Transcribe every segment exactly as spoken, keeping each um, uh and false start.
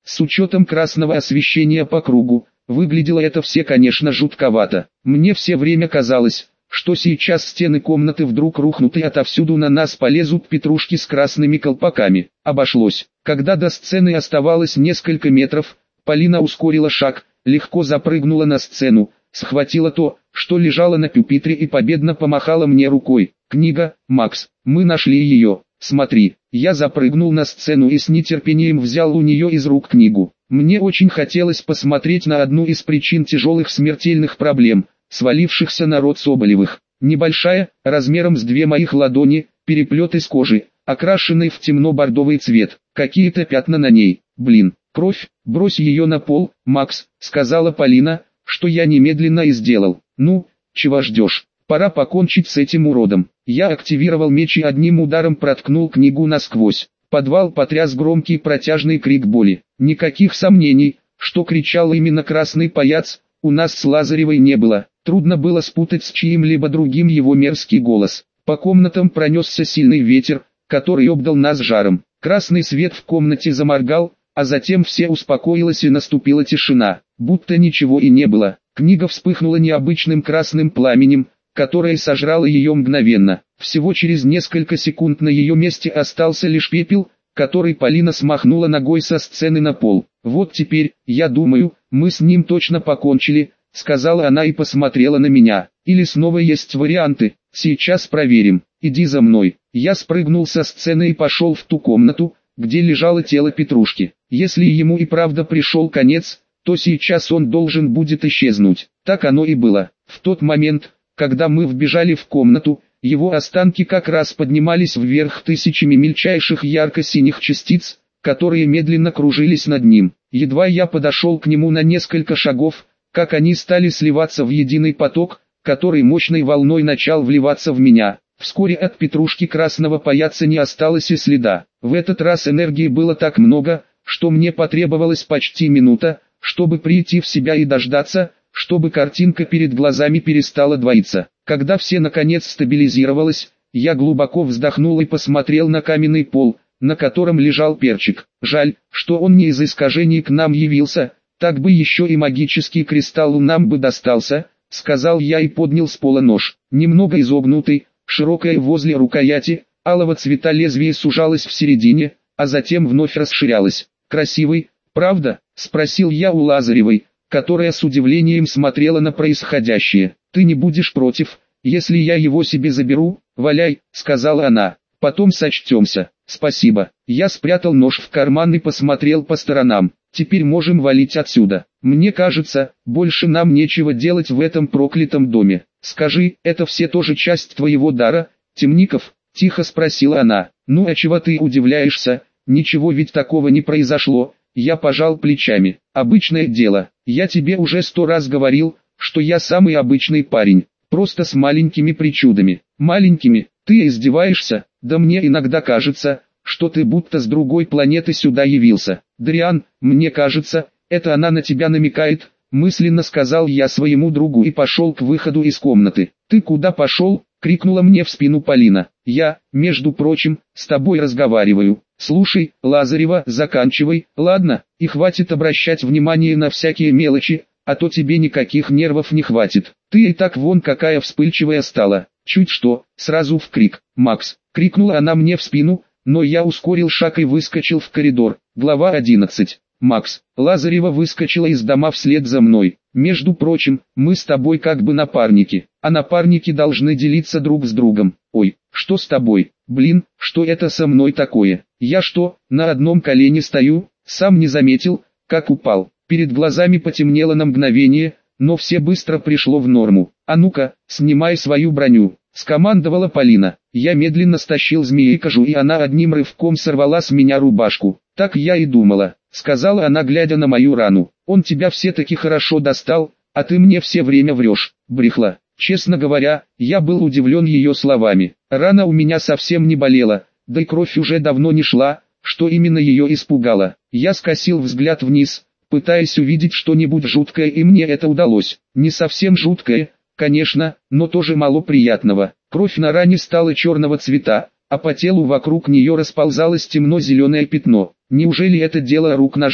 С учетом красного освещения по кругу, выглядело это все, конечно, жутковато. Мне все время казалось, что сейчас стены комнаты вдруг рухнут и отовсюду на нас полезут петрушки с красными колпаками. Обошлось. Когда до сцены оставалось несколько метров, Полина ускорила шаг, легко запрыгнула на сцену, схватила то, что лежало на пюпитре, и победно помахала мне рукой. «Книга, Макс, мы нашли ее, смотри». Я запрыгнул на сцену и с нетерпением взял у нее из рук книгу. Мне очень хотелось посмотреть на одну из причин тяжелых смертельных проблем, свалившихся на род Соболевых. Небольшая, размером с две моих ладони, переплет из кожи, окрашенный в темно-бордовый цвет, какие-то пятна на ней. «Блин, кровь, брось ее на пол, Макс», — сказала Полина, что я немедленно и сделал. «Ну, чего ждешь? Пора покончить с этим уродом». Я активировал меч и одним ударом проткнул книгу насквозь. Подвал потряс громкий протяжный крик боли. Никаких сомнений, что кричал именно красный паяц, у нас с Лазаревой не было. Трудно было спутать с чьим-либо другим его мерзкий голос. По комнатам пронесся сильный ветер, который обдал нас жаром. Красный свет в комнате заморгал, а затем все успокоилось и наступила тишина, будто ничего и не было. Книга вспыхнула необычным красным пламенем, которое сожрало ее мгновенно. Всего через несколько секунд на ее месте остался лишь пепел, который Полина смахнула ногой со сцены на пол. «Вот теперь, я думаю, мы с ним точно покончили», — сказала она и посмотрела на меня. «Или снова есть варианты, сейчас проверим, иди за мной». Я спрыгнул со сцены и пошел в ту комнату, где лежало тело Петрушки. Если ему и правда пришел конец, то сейчас он должен будет исчезнуть. Так оно и было. В тот момент, когда мы вбежали в комнату, его останки как раз поднимались вверх тысячами мельчайших ярко-синих частиц, которые медленно кружились над ним. Едва я подошел к нему на несколько шагов, как они стали сливаться в единый поток, который мощной волной начал вливаться в меня. Вскоре от Петрушки красного паяца не осталось и следа. В этот раз энергии было так много, что мне потребовалась почти минута, чтобы прийти в себя и дождаться, чтобы картинка перед глазами перестала двоиться. Когда все наконец стабилизировалось, я глубоко вздохнул и посмотрел на каменный пол, на котором лежал Перчик. Жаль, что он не из искажений к нам явился, так бы еще и магический кристалл нам бы достался, сказал я и поднял с пола нож. Немного изогнутый, широкое возле рукояти, алого цвета лезвие сужалось в середине, а затем вновь расширялось. «Красивый, правда?» — спросил я у Лазаревой, которая с удивлением смотрела на происходящее. «Ты не будешь против, если я его себе заберу?» «Валяй», — сказала она, — «потом сочтемся». «Спасибо». Я спрятал нож в карман и посмотрел по сторонам. «Теперь можем валить отсюда. Мне кажется, больше нам нечего делать в этом проклятом доме». «Скажи, это все тоже часть твоего дара, Темников?» — тихо спросила она. «Ну а чего ты удивляешься? Ничего ведь такого не произошло». Я пожал плечами. «Обычное дело. Я тебе уже сто раз говорил, что я самый обычный парень, просто с маленькими причудами». «Маленькими? Ты издеваешься? Да мне иногда кажется, что ты будто с другой планеты сюда явился». «Дриан, мне кажется, это она на тебя намекает», мысленно сказал я своему другу и пошел к выходу из комнаты. «Ты куда пошел?» — крикнула мне в спину Полина. «Я, между прочим, с тобой разговариваю». «Слушай, Лазарева, заканчивай, ладно, и хватит обращать внимание на всякие мелочи, а то тебе никаких нервов не хватит. Ты и так вон какая вспыльчивая стала». Чуть что, сразу в крик. «Макс!» — крикнула она мне в спину, но я ускорил шаг и выскочил в коридор. Глава одиннадцать. «Макс!» Лазарева выскочила из дома вслед за мной. «Между прочим, мы с тобой как бы напарники, а напарники должны делиться друг с другом». «Ой, что с тобой? Блин, что это со мной такое? Я что, на одном колене стою?» Сам не заметил, как упал. Перед глазами потемнело на мгновение, но все быстро пришло в норму. «А ну-ка, снимай свою броню», — скомандовала Полина. Я медленно стащил змеи-кожу, и она одним рывком сорвала с меня рубашку. «Так я и думала», — сказала она, глядя на мою рану. «Он тебя все-таки хорошо достал, а ты мне все время врешь, брехла». Честно говоря, я был удивлен ее словами. Рана у меня совсем не болела, да и кровь уже давно не шла, что именно ее испугало. Я скосил взгляд вниз, пытаясь увидеть что-нибудь жуткое, и мне это удалось. Не совсем жуткое, конечно, но тоже мало приятного. Кровь на ране стала черного цвета, а по телу вокруг нее расползалось темно-зеленое пятно. Неужели это дело рук ножа?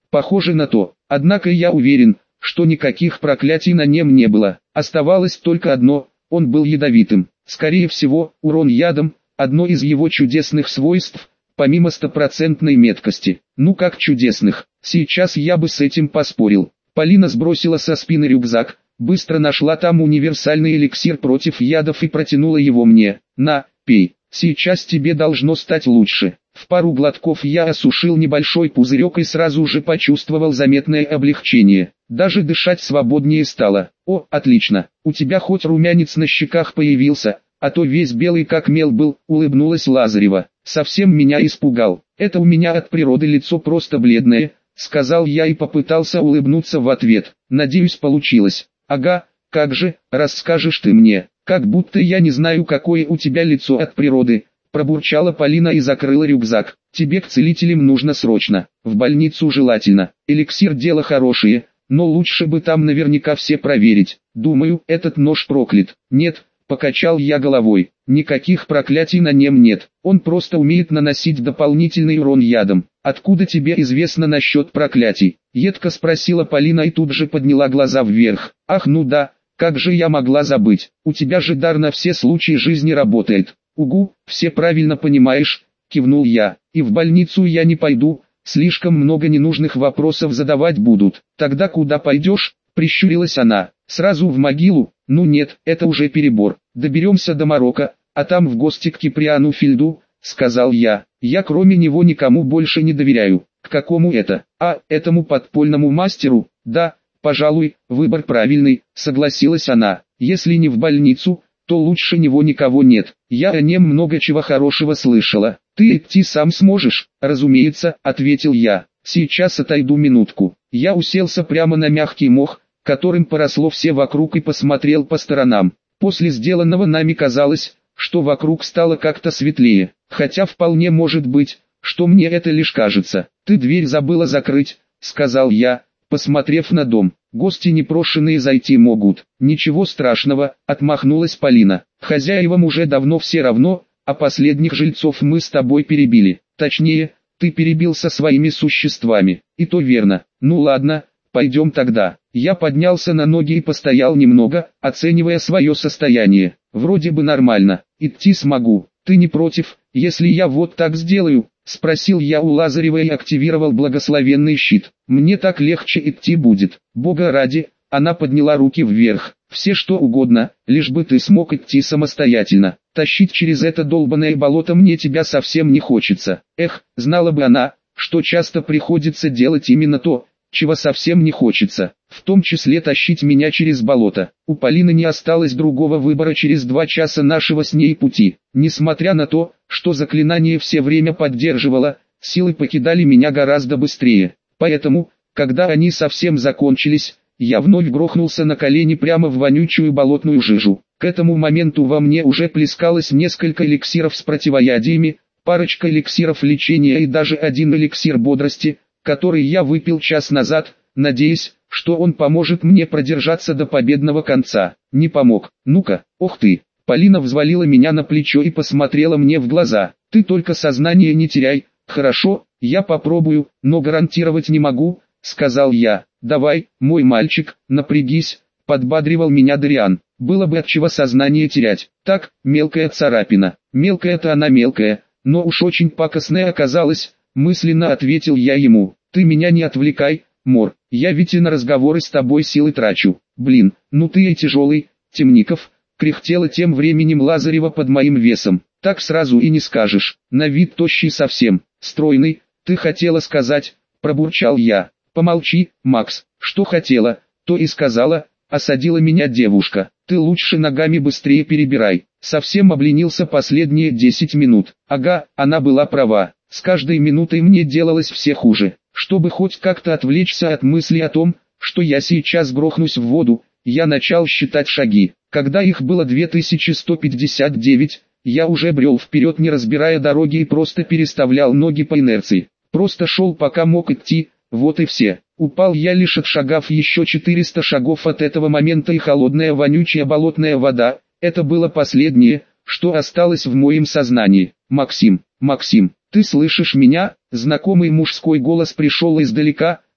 Похоже на то. Однако я уверен, что никаких проклятий на нем не было. Оставалось только одно, он был ядовитым. Скорее всего, урон ядом – одно из его чудесных свойств, помимо стопроцентной меткости. Ну как чудесных, сейчас я бы с этим поспорил. Полина сбросила со спины рюкзак, быстро нашла там универсальный эликсир против ядов и протянула его мне. На, пей, сейчас тебе должно стать лучше. В пару глотков я осушил небольшой пузырек и сразу же почувствовал заметное облегчение. Даже дышать свободнее стало. О, отлично, у тебя хоть румянец на щеках появился, а то весь белый как мел был, улыбнулась Лазарева. Совсем меня испугал. Это у меня от природы лицо просто бледное, сказал я и попытался улыбнуться в ответ. Надеюсь, получилось. Ага, как же, расскажешь ты мне, как будто я не знаю, какое у тебя лицо от природы. Пробурчала Полина и закрыла рюкзак. Тебе к целителям нужно срочно, в больницу желательно. Эликсир дело хорошее, но лучше бы там наверняка все проверить. Думаю, этот нож проклят. Нет, покачал я головой. Никаких проклятий на нем нет. Он просто умеет наносить дополнительный урон ядом. Откуда тебе известно насчет проклятий? Едко спросила Полина и тут же подняла глаза вверх. Ах ну да, как же я могла забыть. У тебя же дар на все случаи жизни работает. Угу, все правильно понимаешь, кивнул я. И в больницу я не пойду, слишком много ненужных вопросов задавать будут. Тогда куда пойдешь? Прищурилась она. Сразу в могилу? Ну нет, это уже перебор. Доберемся до Марокко, а там в гости к Киприану Фильду, сказал я. Я кроме него никому больше не доверяю. К какому это? А, этому подпольному мастеру? Да, пожалуй, выбор правильный, согласилась она. Если не в больницу, то лучше него никого нет. Я о нем много чего хорошего слышала. Ты идти сам сможешь? Разумеется, ответил я. Сейчас отойду минутку. Я уселся прямо на мягкий мох, которым поросло все вокруг, и посмотрел по сторонам. После сделанного нами казалось, что вокруг стало как-то светлее. Хотя вполне может быть, что мне это лишь кажется. Ты дверь забыла закрыть, сказал я, посмотрев на дом. Гости непрошенные зайти могут. Ничего страшного, отмахнулась Полина. Хозяевам уже давно все равно, а последних жильцов мы с тобой перебили. Точнее, ты перебил со своими существами. И то верно. Ну ладно, пойдем тогда. Я поднялся на ноги и постоял немного, оценивая свое состояние. Вроде бы нормально. Идти смогу. Ты не против, если я вот так сделаю? Спросил я у Лазарева и активировал благословенный щит. Мне так легче идти будет. Бога ради, она подняла руки вверх. Все что угодно, лишь бы ты смог идти самостоятельно. Тащить через это долбанное болото мне тебя совсем не хочется. Эх, знала бы она, что часто приходится делать именно то, чего совсем не хочется, в том числе тащить меня через болото. У Полины не осталось другого выбора через два часа нашего с ней пути. Несмотря на то, что заклинание все время поддерживало, силы покидали меня гораздо быстрее. Поэтому, когда они совсем закончились, я вновь грохнулся на колени прямо в вонючую болотную жижу. К этому моменту во мне уже плескалось несколько эликсиров с противоядиями, парочка эликсиров лечения и даже один эликсир бодрости, который я выпил час назад, надеясь, что он поможет мне продержаться до победного конца. Не помог. Ну-ка, ох ты. Полина взвалила меня на плечо и посмотрела мне в глаза. Ты только сознание не теряй. Хорошо, я попробую, но гарантировать не могу, сказал я. Давай, мой мальчик, напрягись, подбадривал меня Дариан. Было бы от чего сознание терять. Так, мелкая царапина. Мелкая-то она мелкая, но уж очень пакостная оказалась, мысленно ответил я ему. Ты меня не отвлекай, Мор, я ведь и на разговоры с тобой силы трачу. Блин, ну ты и тяжелый, Темников, кряхтела тем временем Лазарева под моим весом. Так сразу и не скажешь, на вид тощий совсем, стройный, ты хотела сказать, пробурчал я. Помолчи, Макс, что хотела, то и сказала, осадила меня девушка. Ты лучше ногами быстрее перебирай. Совсем обленился последние десять минут. Ага, она была права. С каждой минутой мне делалось все хуже. Чтобы хоть как-то отвлечься от мысли о том, что я сейчас грохнусь в воду, я начал считать шаги. Когда их было две тысячи сто пятьдесят девять, я уже брел вперед, не разбирая дороги, и просто переставлял ноги по инерции. Просто шел пока мог идти, вот и все. Упал я лишь отшагав еще четыреста шагов от этого момента, и холодная вонючая болотная вода, это было последнее, что осталось в моем сознании. Максим, Максим, ты слышишь меня? Знакомый мужской голос пришел издалека,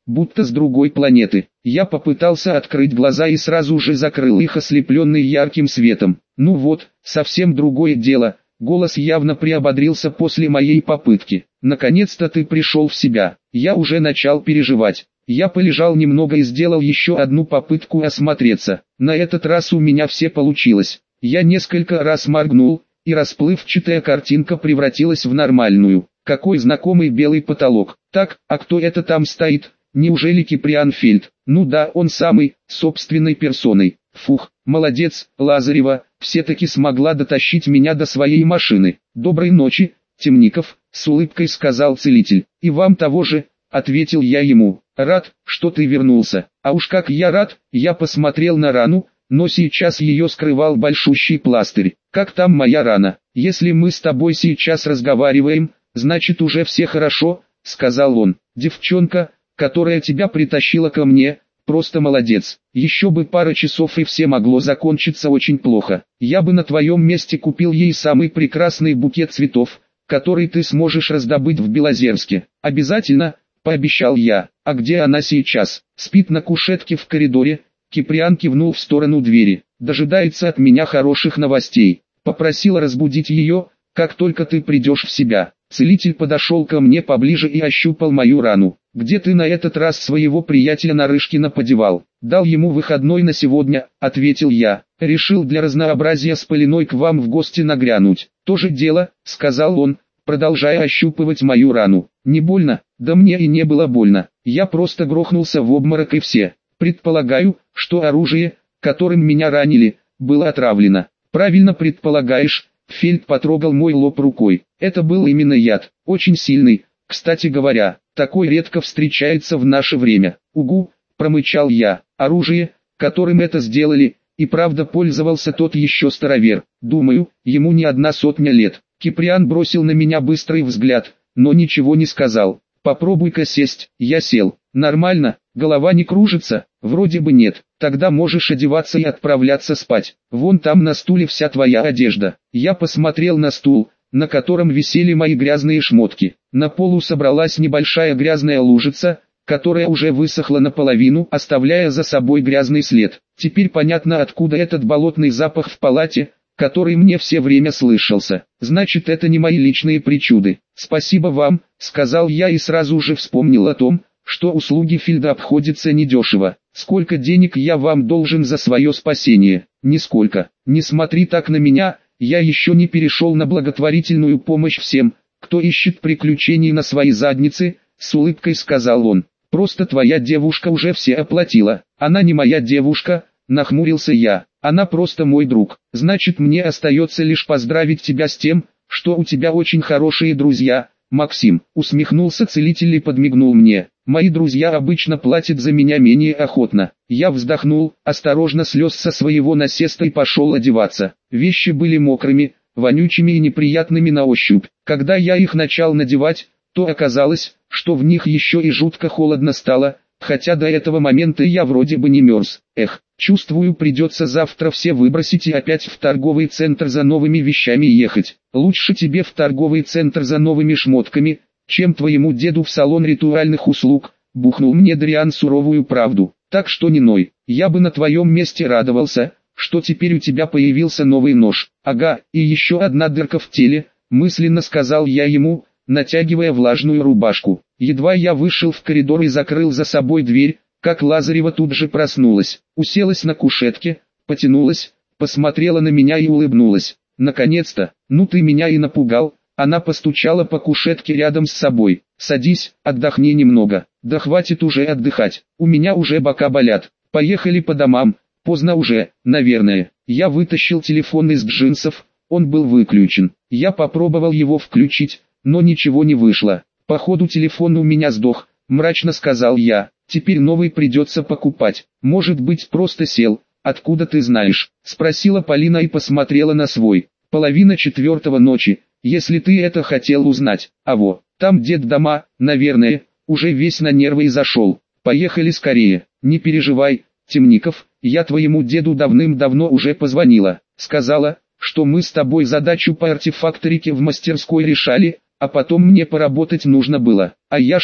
будто с другой планеты. Я попытался открыть глаза и сразу же закрыл их, ослепленный ярким светом. Ну вот, совсем другое дело. Голос явно приободрился после моей попытки. Наконец-то ты пришел в себя. Я уже начал переживать. Я полежал немного и сделал еще одну попытку осмотреться. На этот раз у меня все получилось. Я несколько раз моргнул, и расплывчатая картинка превратилась в нормальную. Какой знакомый белый потолок. Так, а кто это там стоит? Неужели Киприан Фельд? Ну да, он самый, собственной персоной. Фух, молодец, Лазарева, все-таки смогла дотащить меня до своей машины. Доброй ночи, Темников, с улыбкой сказал целитель. И вам того же, ответил я ему. Рад, что ты вернулся. А уж как я рад, я посмотрел на рану, но сейчас ее скрывал большущий пластырь. Как там моя рана? Если мы с тобой сейчас разговариваем, значит уже все хорошо, сказал он. Девчонка, которая тебя притащила ко мне, просто молодец. Еще бы пара часов и все могло закончиться очень плохо. Я бы на твоем месте купил ей самый прекрасный букет цветов, который ты сможешь раздобыть в Белозерске. Обязательно, пообещал я. А где она сейчас? Спит на кушетке в коридоре. Киприан кивнул в сторону двери. Дожидается от меня хороших новостей. Попросил разбудить ее, как только ты придешь в себя. Целитель подошел ко мне поближе и ощупал мою рану. Где ты на этот раз своего приятеля Нарышкина подевал? Дал ему выходной на сегодня, ответил я. Решил для разнообразия с Полиной к вам в гости нагрянуть. То же дело, сказал он, продолжая ощупывать мою рану. Не больно? Да мне и не было больно. Я просто грохнулся в обморок и все. Предполагаю, что оружие, которым меня ранили, было отравлено. Правильно предполагаешь. Фельд потрогал мой лоб рукой. Это был именно яд, очень сильный. Кстати говоря, такой редко встречается в наше время. Угу, промычал я. Оружие, которым это сделали, и правда пользовался тот еще старовер. Думаю, ему не одна сотня лет. Киприан бросил на меня быстрый взгляд, но ничего не сказал. Попробуй-ка сесть. Я сел. Нормально, голова не кружится? Вроде бы нет. Тогда можешь одеваться и отправляться спать. Вон там на стуле вся твоя одежда. Я посмотрел на стул, на котором висели мои грязные шмотки. На полу собралась небольшая грязная лужица, которая уже высохла наполовину, оставляя за собой грязный след. Теперь понятно, откуда этот болотный запах в палате, который мне все время слышался. Значит, это не мои личные причуды. Спасибо вам, сказал я и сразу же вспомнил о том, что услуги Фельда обходятся недешево. Сколько денег я вам должен за свое спасение? Нисколько. Не смотри так на меня, я еще не перешел на благотворительную помощь всем, кто ищет приключений на свои задницы, с улыбкой сказал он. Просто твоя девушка уже все оплатила. Она не моя девушка, нахмурился я. Она просто мой друг. Значит, мне остается лишь поздравить тебя с тем, что у тебя очень хорошие друзья, Максим. Усмехнулся целитель и подмигнул мне. Мои друзья обычно платят за меня менее охотно. Я вздохнул, осторожно слез со своего насеста и пошел одеваться. Вещи были мокрыми, вонючими и неприятными на ощупь. Когда я их начал надевать, то оказалось, что в них еще и жутко холодно стало, хотя до этого момента я вроде бы не мерз. Эх, чувствую, придется завтра все выбросить и опять в торговый центр за новыми вещами ехать. Лучше тебе в торговый центр за новыми шмотками, чем твоему деду в салон ритуальных услуг, бухнул мне Дриан суровую правду. Так что не ной, я бы на твоем месте радовался, что теперь у тебя появился новый нож. Ага, и еще одна дырка в теле, мысленно сказал я ему, натягивая влажную рубашку. Едва я вышел в коридор и закрыл за собой дверь, как Лазарева тут же проснулась, уселась на кушетке, потянулась, посмотрела на меня и улыбнулась. Наконец-то, ну ты меня и напугал. Она постучала по кушетке рядом с собой. Садись, отдохни немного. Да хватит уже отдыхать, у меня уже бока болят. Поехали по домам, поздно уже, наверное. Я вытащил телефон из джинсов, он был выключен. Я попробовал его включить, но ничего не вышло. Походу телефон у меня сдох, мрачно сказал я. Теперь новый придется покупать. Может быть, просто сел. Откуда ты знаешь? Спросила Полина и посмотрела на свой. Половина четвертого ночи. Если ты это хотел узнать. А во, там дед дома, наверное, уже весь на нервы и зашел. Поехали скорее. Не переживай, Темников, я твоему деду давным-давно уже позвонила. Сказала, что мы с тобой задачу по артефакторике в мастерской решали, а потом мне поработать нужно было. А я что,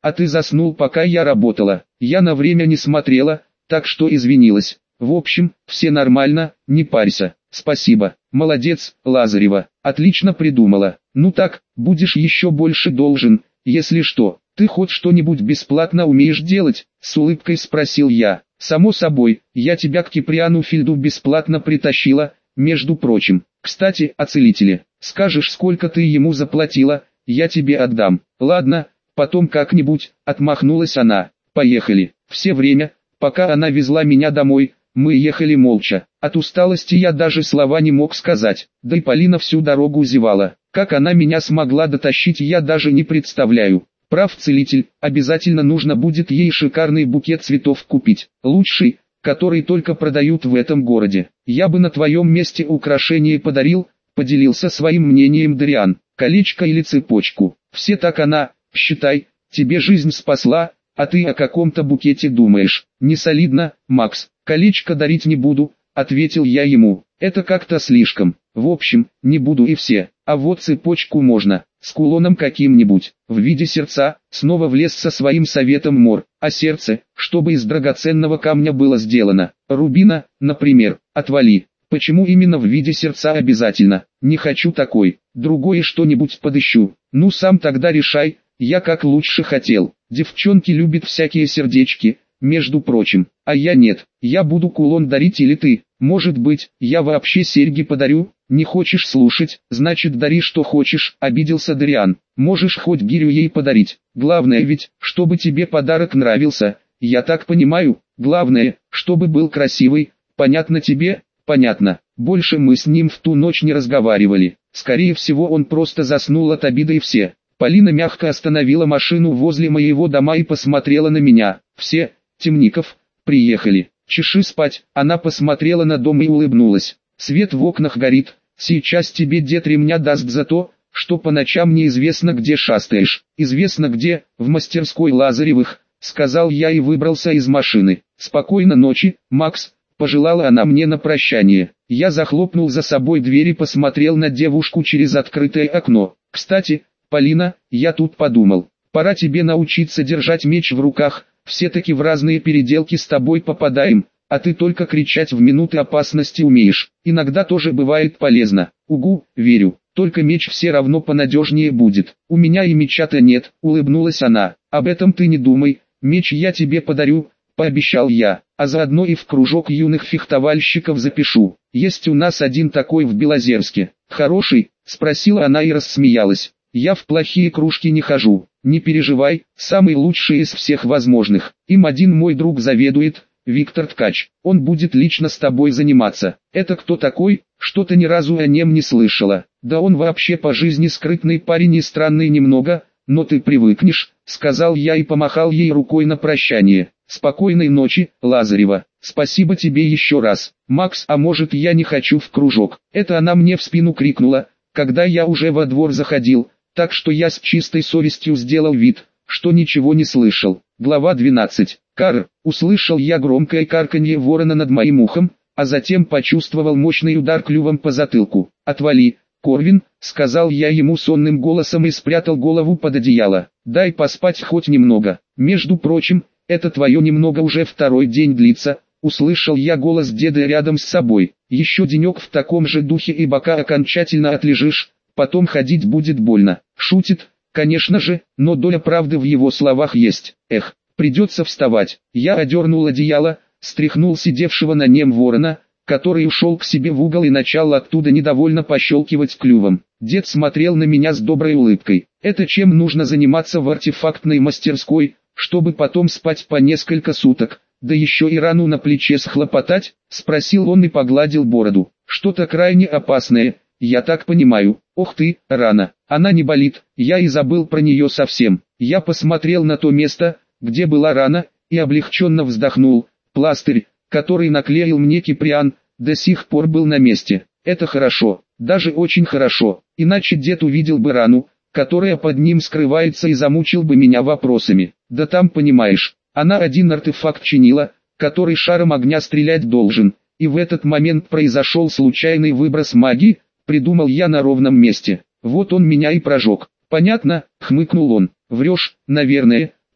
а ты заснул, пока я работала. Я на время не смотрела, так что извинилась. В общем, все нормально, не парься. Спасибо. Молодец, Лазарева. Отлично придумала. Ну так, будешь еще больше должен, если что. Ты хоть что-нибудь бесплатно умеешь делать? С улыбкой спросил я. Само собой, я тебя к Киприану Фильду бесплатно притащила, между прочим. Кстати, о целителе. Скажешь, сколько ты ему заплатила, я тебе отдам. Ладно, потом как-нибудь, отмахнулась она. Поехали. Все время, пока она везла меня домой, мы ехали молча. От усталости я даже слова не мог сказать. Да и Полина всю дорогу зевала. Как она меня смогла дотащить, я даже не представляю. Прав целитель, обязательно нужно будет ей шикарный букет цветов купить. Лучший, который только продают в этом городе. Я бы на твоем месте украшение подарил, поделился своим мнением Дариан. Колечко или цепочку. Все так она, считай, тебе жизнь спасла, а ты о каком-то букете думаешь. Не солидно, Макс. Колечко дарить не буду, ответил я ему. Это как-то слишком. В общем, не буду и все. А вот цепочку можно, с кулоном каким-нибудь, в виде сердца. Снова влез со своим советом Мор. А сердце, чтобы из драгоценного камня было сделано. Рубина, например. Отвали. Почему именно в виде сердца обязательно? Не хочу такой. Другое что-нибудь подыщу. Ну сам тогда решай, я как лучше хотел. Девчонки любят всякие сердечки, между прочим. А я нет. Я буду кулон дарить или ты? Может быть, я вообще серьги подарю? Не хочешь слушать, значит дари что хочешь, обиделся Дариан. Можешь хоть гирю ей подарить. Главное ведь, чтобы тебе подарок нравился. Я так понимаю, главное, чтобы был красивый. Понятно тебе? Понятно. Больше мы с ним в ту ночь не разговаривали. Скорее всего, он просто заснул от обиды и все. Полина мягко остановила машину возле моего дома и посмотрела на меня. Все, Темников, приехали. Чеши спать. Она посмотрела на дом и улыбнулась. Свет в окнах горит. Сейчас тебе дед ремня даст за то, что по ночам неизвестно где шастаешь. Известно где, в мастерской Лазаревых, сказал я и выбрался из машины. Спокойной ночи, Макс, пожелала она мне на прощание. Я захлопнул за собой дверь и посмотрел на девушку через открытое окно. Кстати, Полина, я тут подумал, пора тебе научиться держать меч в руках. Все-таки в разные переделки с тобой попадаем, а ты только кричать в минуты опасности умеешь. Иногда тоже бывает полезно. Угу, верю, только меч все равно понадежнее будет. У меня и меча-то нет, улыбнулась она. Об этом ты не думай, меч я тебе подарю, пообещал я, а заодно и в кружок юных фехтовальщиков запишу. Есть у нас один такой в Белозерске. Хороший? Спросила она и рассмеялась. Я в плохие кружки не хожу. Не переживай, самый лучший из всех возможных. Им один мой друг заведует, Виктор Ткач. Он будет лично с тобой заниматься. Это кто такой? Что-то ни разу о нем не слышала. Да он вообще по жизни скрытный парень и странный немного, но ты привыкнешь, сказал я и помахал ей рукой на прощание. Спокойной ночи, Лазарева. Спасибо тебе еще раз. Макс, а может я не хочу в кружок? Это она мне в спину крикнула, когда я уже во двор заходил. Так что я с чистой совестью сделал вид, что ничего не слышал. Глава двенадцать. Кар, услышал я громкое карканье ворона над моим ухом, а затем почувствовал мощный удар клювом по затылку. «Отвали, Корвин», — сказал я ему сонным голосом и спрятал голову под одеяло. «Дай поспать хоть немного. Между прочим, это твое немного уже второй день длится», — услышал я голос деда рядом с собой. «Еще денек в таком же духе и бока окончательно отлежишь. Потом ходить будет больно». Шутит, конечно же, но доля правды в его словах есть. Эх, придется вставать. Я одернул одеяло, стряхнул сидевшего на нем ворона, который ушел к себе в угол и начал оттуда недовольно пощелкивать клювом. Дед смотрел на меня с доброй улыбкой. Это чем нужно заниматься в артефактной мастерской, чтобы потом спать по несколько суток, да еще и рану на плече схлопотать? Спросил он и погладил бороду. Что-то крайне опасное. Я так понимаю. Ох ты, рана. Она не болит, я и забыл про нее совсем. Я посмотрел на то место, где была рана, и облегченно вздохнул. Пластырь, который наклеил мне Киприан, до сих пор был на месте. Это хорошо, даже очень хорошо. Иначе дед увидел бы рану, которая под ним скрывается, и замучил бы меня вопросами. Да там, понимаешь, она один артефакт чинила, который шаром огня стрелять должен. И в этот момент произошел случайный выброс магии, придумал я на ровном месте. Вот он меня и прожег. Понятно, хмыкнул он. Врешь, наверное,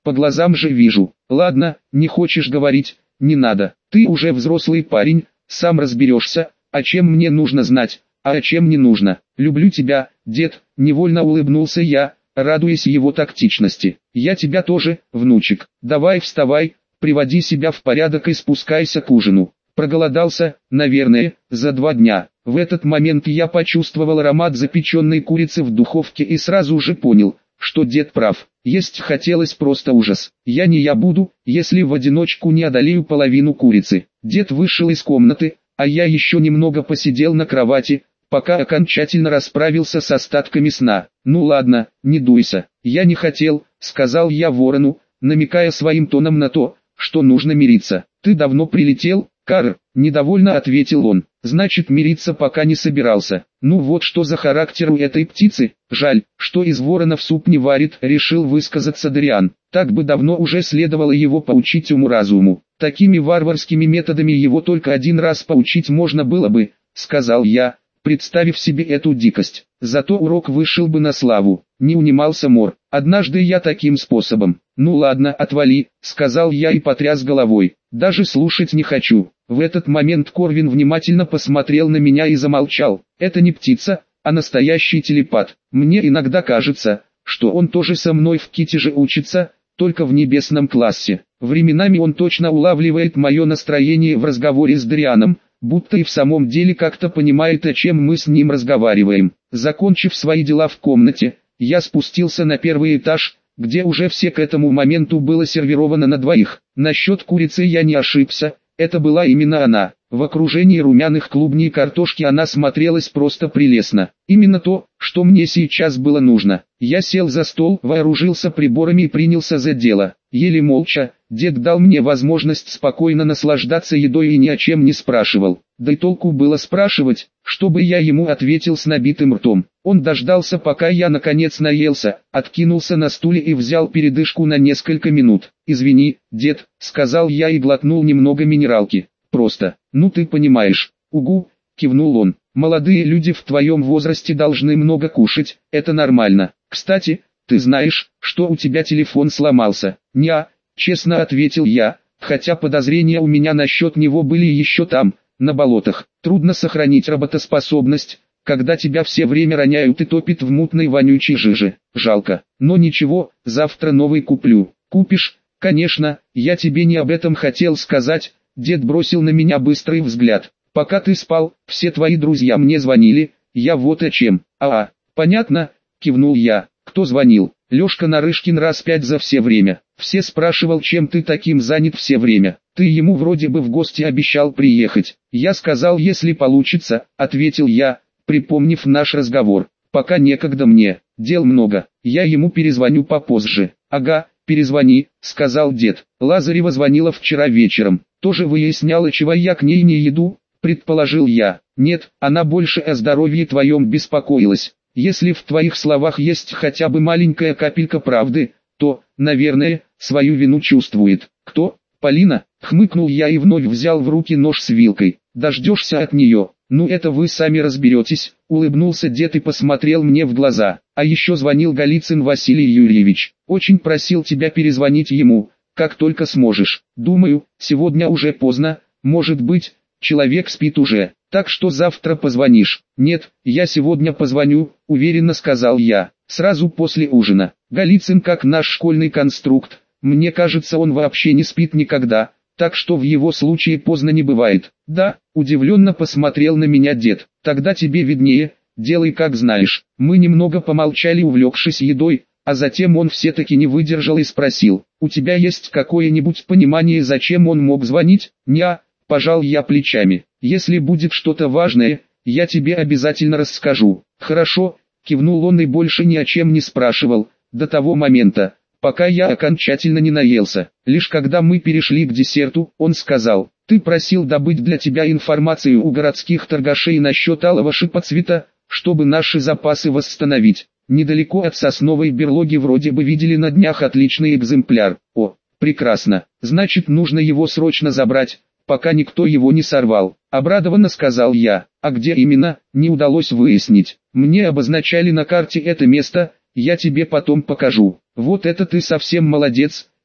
по глазам же вижу. Ладно, не хочешь говорить, не надо. Ты уже взрослый парень, сам разберешься, о чем мне нужно знать, а о чем не нужно. Люблю тебя, дед, невольно улыбнулся я, радуясь его тактичности. Я тебя тоже, внучек. Давай вставай, приводи себя в порядок и спускайся к ужину. Проголодался, наверное, за два дня. В этот момент я почувствовал аромат запеченной курицы в духовке и сразу же понял, что дед прав. Есть хотелось просто ужас. Я не я буду, если в одиночку не одолею половину курицы. Дед вышел из комнаты, а я еще немного посидел на кровати, пока окончательно расправился с остатками сна. Ну ладно, не дуйся. Я не хотел, сказал я ворону, намекая своим тоном на то, что нужно мириться. Ты давно прилетел, Кар? Недовольно ответил он. Значит, мириться пока не собирался. Ну вот что за характер у этой птицы. Жаль, что из ворона в суп не варит, решил высказаться Дариан. Так бы давно уже следовало его поучить уму-разуму. Такими варварскими методами его только один раз поучить можно было бы, сказал я, представив себе эту дикость. Зато урок вышел бы на славу. Не унимался Мор. Однажды я таким способом. Ну ладно, отвали, сказал я и потряс головой. Даже слушать не хочу. В этот момент Корвин внимательно посмотрел на меня и замолчал. Это не птица, а настоящий телепат. Мне иногда кажется, что он тоже со мной в Китеже учится, только в небесном классе. Временами он точно улавливает мое настроение в разговоре с Дарианом, будто и в самом деле как-то понимает, о чем мы с ним разговариваем. Закончив свои дела в комнате, я спустился на первый этаж, где уже все к этому моменту было сервировано на двоих. Насчет курицы я не ошибся, это была именно она. В окружении румяных клубней и картошки она смотрелась просто прелестно. Именно то, что мне сейчас было нужно. Я сел за стол, вооружился приборами и принялся за дело. Еле молча, дед дал мне возможность спокойно наслаждаться едой и ни о чем не спрашивал. Да и толку было спрашивать, чтобы я ему ответил с набитым ртом. Он дождался, пока я наконец наелся, откинулся на стуле и взял передышку на несколько минут. «Извини, дед», — сказал я и глотнул немного минералки. «Просто, ну ты понимаешь». «Угу», — кивнул он. «Молодые люди в твоем возрасте должны много кушать, это нормально. Кстати, ты знаешь, что у тебя телефон сломался?» «Неа», — честно ответил я, хотя подозрения у меня насчет него были еще там, на болотах. Трудно сохранить работоспособность, когда тебя все время роняют и топят в мутной вонючей жиже. Жалко, но ничего, завтра новый куплю. «Купишь?» «Конечно, я тебе не об этом хотел сказать». Дед бросил на меня быстрый взгляд. «Пока ты спал, все твои друзья мне звонили, я вот о чем». «А, понятно», — кивнул я. «Кто звонил?» «Лешка Нарышкин раз пять за все время. Все спрашивал, чем ты таким занят все время. Ты ему вроде бы в гости обещал приехать». «Я сказал, если получится», — ответил я, припомнив наш разговор. «Пока некогда мне, дел много, я ему перезвоню попозже». «Ага, перезвони», — сказал дед. «Лазарева звонила вчера вечером, тоже выясняла, чего я к ней не иду», — предположил я. «Нет, она больше о здоровье твоем беспокоилась. Если в твоих словах есть хотя бы маленькая капелька правды, то, наверное, свою вину чувствует». «Кто? Полина?» — хмыкнул я и вновь взял в руки нож с вилкой. «Дождешься от нее?» «Ну это вы сами разберетесь», — улыбнулся дед и посмотрел мне в глаза. «А еще звонил Голицын Василий Юрьевич. Очень просил тебя перезвонить ему, как только сможешь. Думаю, сегодня уже поздно, может быть, человек спит уже, так что завтра позвонишь». «Нет, я сегодня позвоню», — уверенно сказал я, — «сразу после ужина. Голицын как наш школьный конструкт, мне кажется, он вообще не спит никогда, так что в его случае поздно не бывает». «Да», — удивленно посмотрел на меня дед, — «тогда тебе виднее, делай как знаешь». Мы немного помолчали, увлекшись едой, а затем он все-таки не выдержал и спросил: «У тебя есть какое-нибудь понимание, зачем он мог звонить?» «Неа», — пожал я плечами. «Если будет что-то важное, я тебе обязательно расскажу». «Хорошо», — кивнул он и больше ни о чем не спрашивал, до того момента, пока я окончательно не наелся. Лишь когда мы перешли к десерту, он сказал: «Ты просил добыть для тебя информацию у городских торгашей насчет алого шипоцвета, чтобы наши запасы восстановить. Недалеко от сосновой берлоги вроде бы видели на днях отличный экземпляр». «О, прекрасно, значит нужно его срочно забрать, пока никто его не сорвал», — обрадованно сказал я. «А где именно, не удалось выяснить. Мне обозначали на карте это место, я тебе потом покажу». «Вот это ты совсем молодец»,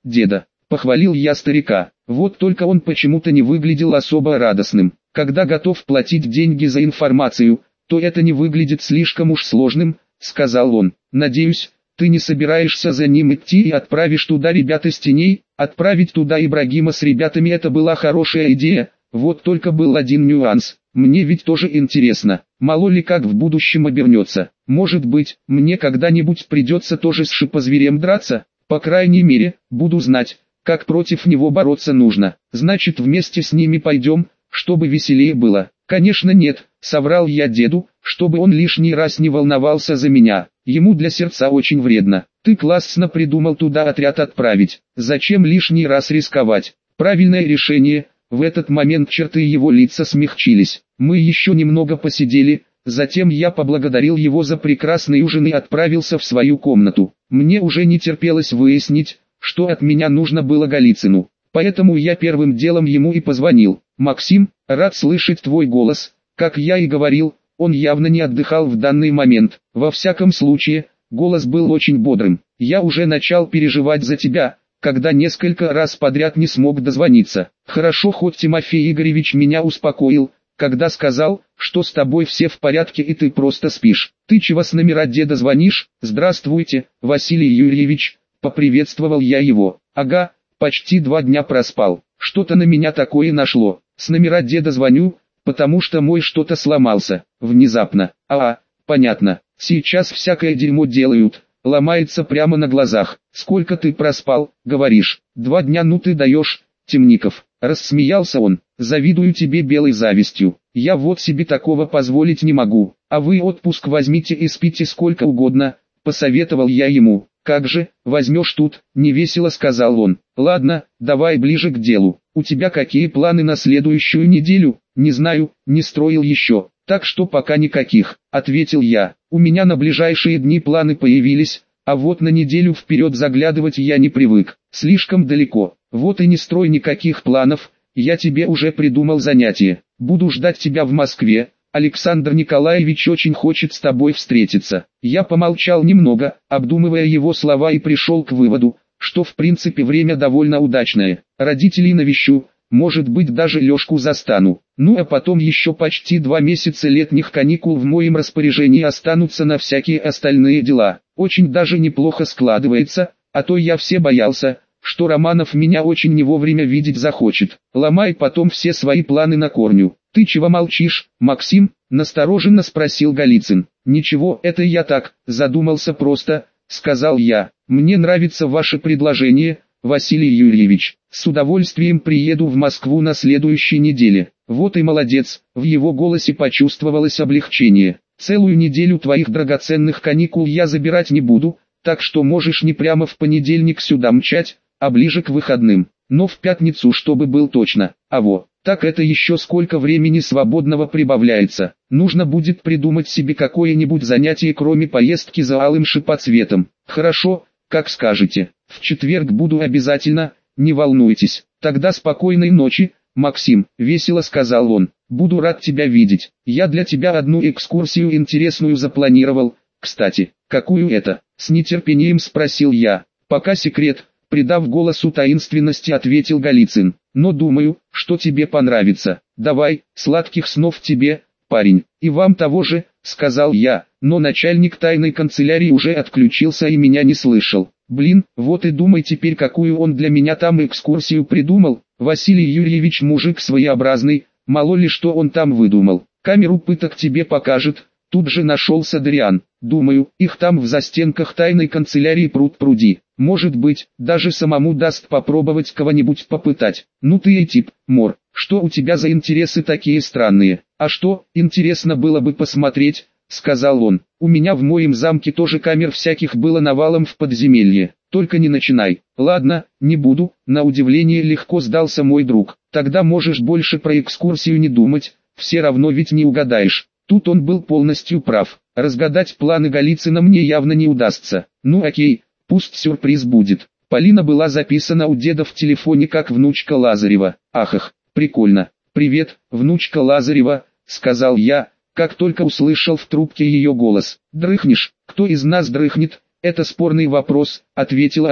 деда», — похвалил я старика. Вот только он почему-то не выглядел особо радостным. Когда готов платить деньги за информацию, то это не выглядит слишком уж сложным, сказал он. Надеюсь, ты не собираешься за ним идти и отправишь туда ребят из теней? Отправить туда Ибрагима с ребятами — это была хорошая идея, вот только был один нюанс. Мне ведь тоже интересно, мало ли как в будущем обернется. Может быть, мне когда-нибудь придется тоже с шипозверем драться? По крайней мере, буду знать, как против него бороться нужно. Значит, вместе с ними пойдем, чтобы веселее было. Конечно нет, соврал я деду, чтобы он лишний раз не волновался за меня. Ему для сердца очень вредно. Ты классно придумал туда отряд отправить. Зачем лишний раз рисковать? Правильное решение. В этот момент черты его лица смягчились. Мы еще немного посидели, затем я поблагодарил его за прекрасный ужин и отправился в свою комнату. Мне уже не терпелось выяснить, что от меня нужно было Голицыну. Поэтому я первым делом ему и позвонил. «Максим, рад слышать твой голос». Как я и говорил, он явно не отдыхал в данный момент. Во всяком случае, голос был очень бодрым. «Я уже начал переживать за тебя, когда несколько раз подряд не смог дозвониться. Хорошо, хоть Тимофей Игоревич меня успокоил, когда сказал, что с тобой все в порядке и ты просто спишь. Ты чего с номера деда звонишь?» «Здравствуйте, Василий Юрьевич», — поприветствовал я его. «Ага, почти два дня проспал. Что-то на меня такое нашло. С номера деда звоню, потому что мой что-то сломался, внезапно. А, понятно, сейчас всякое дерьмо делают». Ломается прямо на глазах. «Сколько ты проспал, говоришь?» «Два дня, ну ты даешь, Темников». Рассмеялся он. «Завидую тебе белой завистью. Я вот себе такого позволить не могу. А вы отпуск возьмите и спите сколько угодно», — посоветовал я ему. «Как же, возьмешь тут», — невесело сказал он. «Ладно, давай ближе к делу. У тебя какие планы на следующую неделю?» «Не знаю, не строил еще, так что пока никаких», — ответил я. «У меня на ближайшие дни планы появились, а вот на неделю вперед заглядывать я не привык, слишком далеко. Вот и не строй никаких планов, я тебе уже придумал занятие. Буду ждать тебя в Москве, Александр Николаевич очень хочет с тобой встретиться». Я помолчал немного, обдумывая его слова, и пришел к выводу, что в принципе время довольно удачное. Родителей навещу, может быть даже Лешку застану. Ну а потом еще почти два месяца летних каникул в моем распоряжении останутся на всякие остальные дела. Очень даже неплохо складывается, а то я все боялся, что Романов меня очень не вовремя видеть захочет. Ломай потом все свои планы на корню. «Ты чего молчишь, Максим?» — настороженно спросил Голицын. «Ничего, это я так, задумался просто», — сказал я. «Мне нравится ваше предложение, Василий Юрьевич. С удовольствием приеду в Москву на следующей неделе». «Вот и молодец», — в его голосе почувствовалось облегчение. «Целую неделю твоих драгоценных каникул я забирать не буду, так что можешь не прямо в понедельник сюда мчать, а ближе к выходным. Но в пятницу, чтобы был точно. А во, так это еще сколько времени свободного прибавляется. Нужно будет придумать себе какое-нибудь занятие, кроме поездки за алым шипоцветом». «Хорошо, как скажете. В четверг буду обязательно, не волнуйтесь. Тогда спокойной ночи, Максим», — весело сказал он. «Буду рад тебя видеть. Я для тебя одну экскурсию интересную запланировал. Кстати, какую это?» — с нетерпением спросил я. «Пока секрет», — придав голосу таинственности, ответил Голицын. «Но думаю, что тебе понравится. Давай, сладких снов тебе, парень. И вам того же», — сказал я, но начальник тайной канцелярии уже отключился и меня не слышал. Блин, вот и думай теперь, какую он для меня там экскурсию придумал. Василий Юрьевич мужик своеобразный, мало ли что он там выдумал. Камеру пыток тебе покажет. Тут же нашелся Дариан. Думаю, их там в застенках тайной канцелярии пруд-пруди. Может быть, даже самому даст попробовать кого-нибудь попытать. Ну ты и тип, Мор, что у тебя за интересы такие странные? А что, интересно было бы посмотреть, сказал он. У меня в моем замке тоже камер всяких было навалом в подземелье. Только не начинай. Ладно, не буду, на удивление легко сдался мой друг. Тогда можешь больше про экскурсию не думать, все равно ведь не угадаешь. Тут он был полностью прав. Разгадать планы Голицына мне явно не удастся. Ну окей, пусть сюрприз будет. Полина была записана у деда в телефоне как внучка Лазарева. Ахах, прикольно. «Привет, внучка Лазарева», — сказал я, как только услышал в трубке ее голос. «Дрыхнешь?» «Кто из нас дрыхнет? Это спорный вопрос», — ответила она.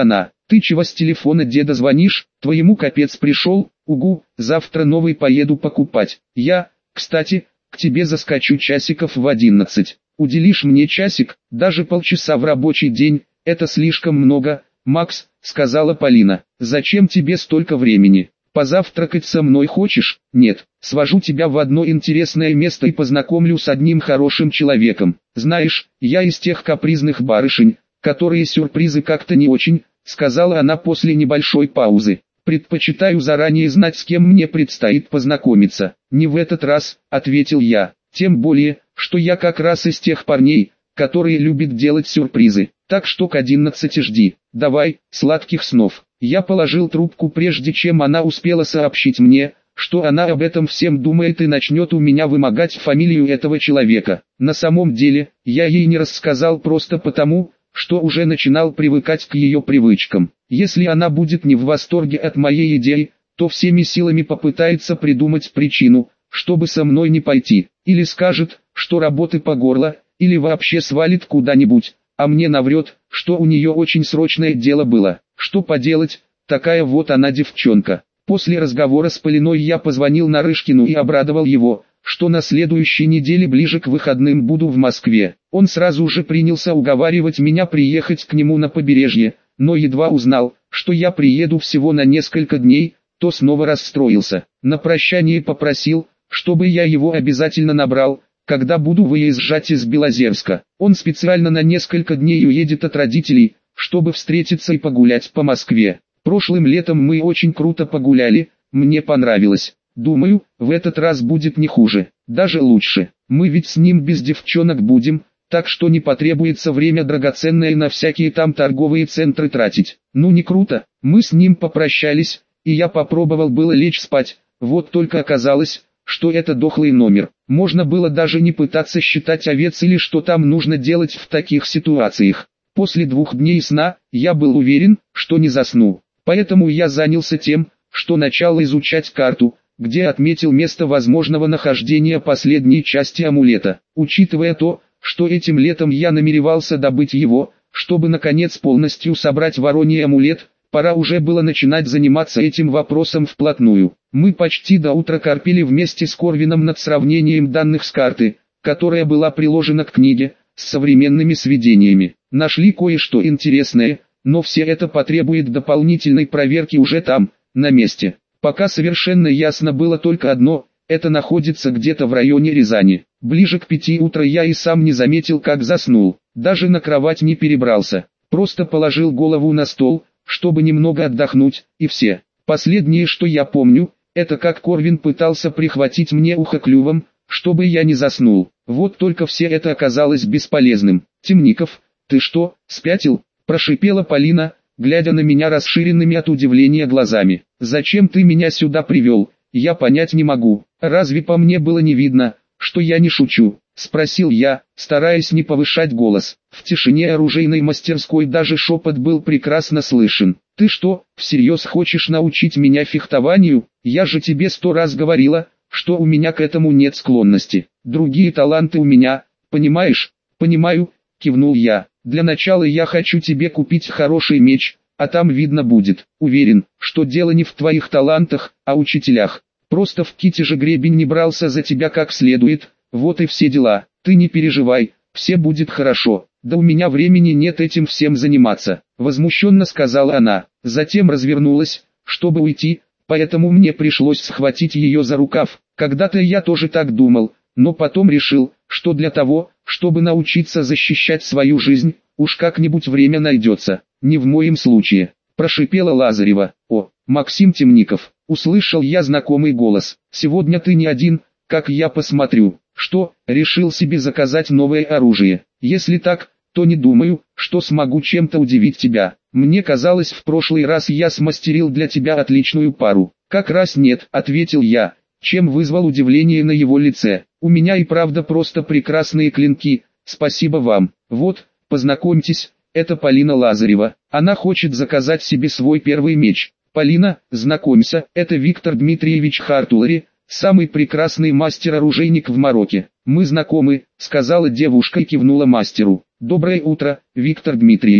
Ты чего с телефона деда звонишь? Твоему капец пришел? Угу, завтра новый поеду покупать. Я, кстати, к тебе заскочу часиков в одиннадцать. Уделишь мне часик, даже полчаса в рабочий день, это слишком много, Макс, сказала Полина. Зачем тебе столько времени? Позавтракать со мной хочешь? Нет, свожу тебя в одно интересное место и познакомлю с одним хорошим человеком. Знаешь, я из тех капризных барышень, которые сюрпризы как-то не очень, сказала она после небольшой паузы. Предпочитаю заранее знать, с кем мне предстоит познакомиться. Не в этот раз, ответил я. Тем более, что я как раз из тех парней, которые любят делать сюрпризы. Так что к одиннадцати жди. Давай, сладких снов. Я положил трубку прежде чем она успела сообщить мне, что она об этом всем думает и начнет у меня вымогать фамилию этого человека. На самом деле, я ей не рассказал просто потому, что уже начинал привыкать к ее привычкам. Если она будет не в восторге от моей идеи, то всеми силами попытается придумать причину, чтобы со мной не пойти, или скажет, что работы по горло, или вообще свалит куда-нибудь, а мне наврет, что у нее очень срочное дело было. Что поделать, такая вот она девчонка. После разговора с Полиной я позвонил Нарышкину и обрадовал его, что на следующей неделе ближе к выходным буду в Москве. Он сразу же принялся уговаривать меня приехать к нему на побережье, но едва узнал, что я приеду всего на несколько дней, то снова расстроился. На прощание попросил, чтобы я его обязательно набрал, когда буду выезжать из Белозерска. Он специально на несколько дней уедет от родителей, чтобы встретиться и погулять по Москве. Прошлым летом мы очень круто погуляли, мне понравилось. Думаю, в этот раз будет не хуже, даже лучше. Мы ведь с ним без девчонок будем, так что не потребуется время драгоценное на всякие там торговые центры тратить. Ну не круто, мы с ним попрощались, и я попробовал было лечь спать, вот только оказалось, что это дохлый номер. Можно было даже не пытаться считать овец или что там нужно делать в таких ситуациях. После двух дней сна, я был уверен, что не засну. Поэтому я занялся тем, что начал изучать карту, где отметил место возможного нахождения последней части амулета. Учитывая то, что этим летом я намеревался добыть его, чтобы наконец полностью собрать вороний амулет, пора уже было начинать заниматься этим вопросом вплотную. Мы почти до утра корпели вместе с Корвином над сравнением данных с карты, которая была приложена к книге, с современными сведениями. Нашли кое-что интересное, но все это потребует дополнительной проверки уже там, на месте. Пока совершенно ясно было только одно, это находится где-то в районе Рязани. Ближе к пяти утра я и сам не заметил, как заснул, даже на кровать не перебрался, просто положил голову на стол, чтобы немного отдохнуть, и все. Последнее, что я помню, это как Корвин пытался прихватить мне ухо клювом, чтобы я не заснул. Вот только все это оказалось бесполезным. Темников, ты что, спятил? Прошипела Полина, глядя на меня расширенными от удивления глазами. Зачем ты меня сюда привел? Я понять не могу. Разве по мне было не видно, что я не шучу? Спросил я, стараясь не повышать голос. В тишине оружейной мастерской даже шепот был прекрасно слышен. Ты что, всерьез хочешь научить меня фехтованию? Я же тебе сто раз говорила, что у меня к этому нет склонности. Другие таланты у меня, понимаешь? Понимаю, кивнул я. Для начала я хочу тебе купить хороший меч, а там видно будет. Уверен, что дело не в твоих талантах, а учителях. Просто в Китеже гребень не брался за тебя как следует, вот и все дела. Ты не переживай, все будет хорошо. Да у меня времени нет этим всем заниматься, возмущенно сказала она. Затем развернулась, чтобы уйти, поэтому мне пришлось схватить ее за рукав. Когда-то я тоже так думал, но потом решил, что для того, чтобы научиться защищать свою жизнь, уж как-нибудь время найдется. Не в моем случае, прошипела Лазарева. О, Максим Темников, услышал я знакомый голос. Сегодня ты не один, как я посмотрю. Что, решил себе заказать новое оружие? Если так, то не думаю, что смогу чем-то удивить тебя. Мне казалось, в прошлый раз я смастерил для тебя отличную пару. Как раз нет, ответил я, чем вызвал удивление на его лице. У меня и правда просто прекрасные клинки, спасибо вам. Вот, познакомьтесь, это Полина Лазарева. Она хочет заказать себе свой первый меч. Полина, знакомься, это Виктор Дмитриевич Хартулари, самый прекрасный мастер-оружейник в Марокке. Мы знакомы, сказала девушка и кивнула мастеру. Доброе утро, Виктор Дмитриевич.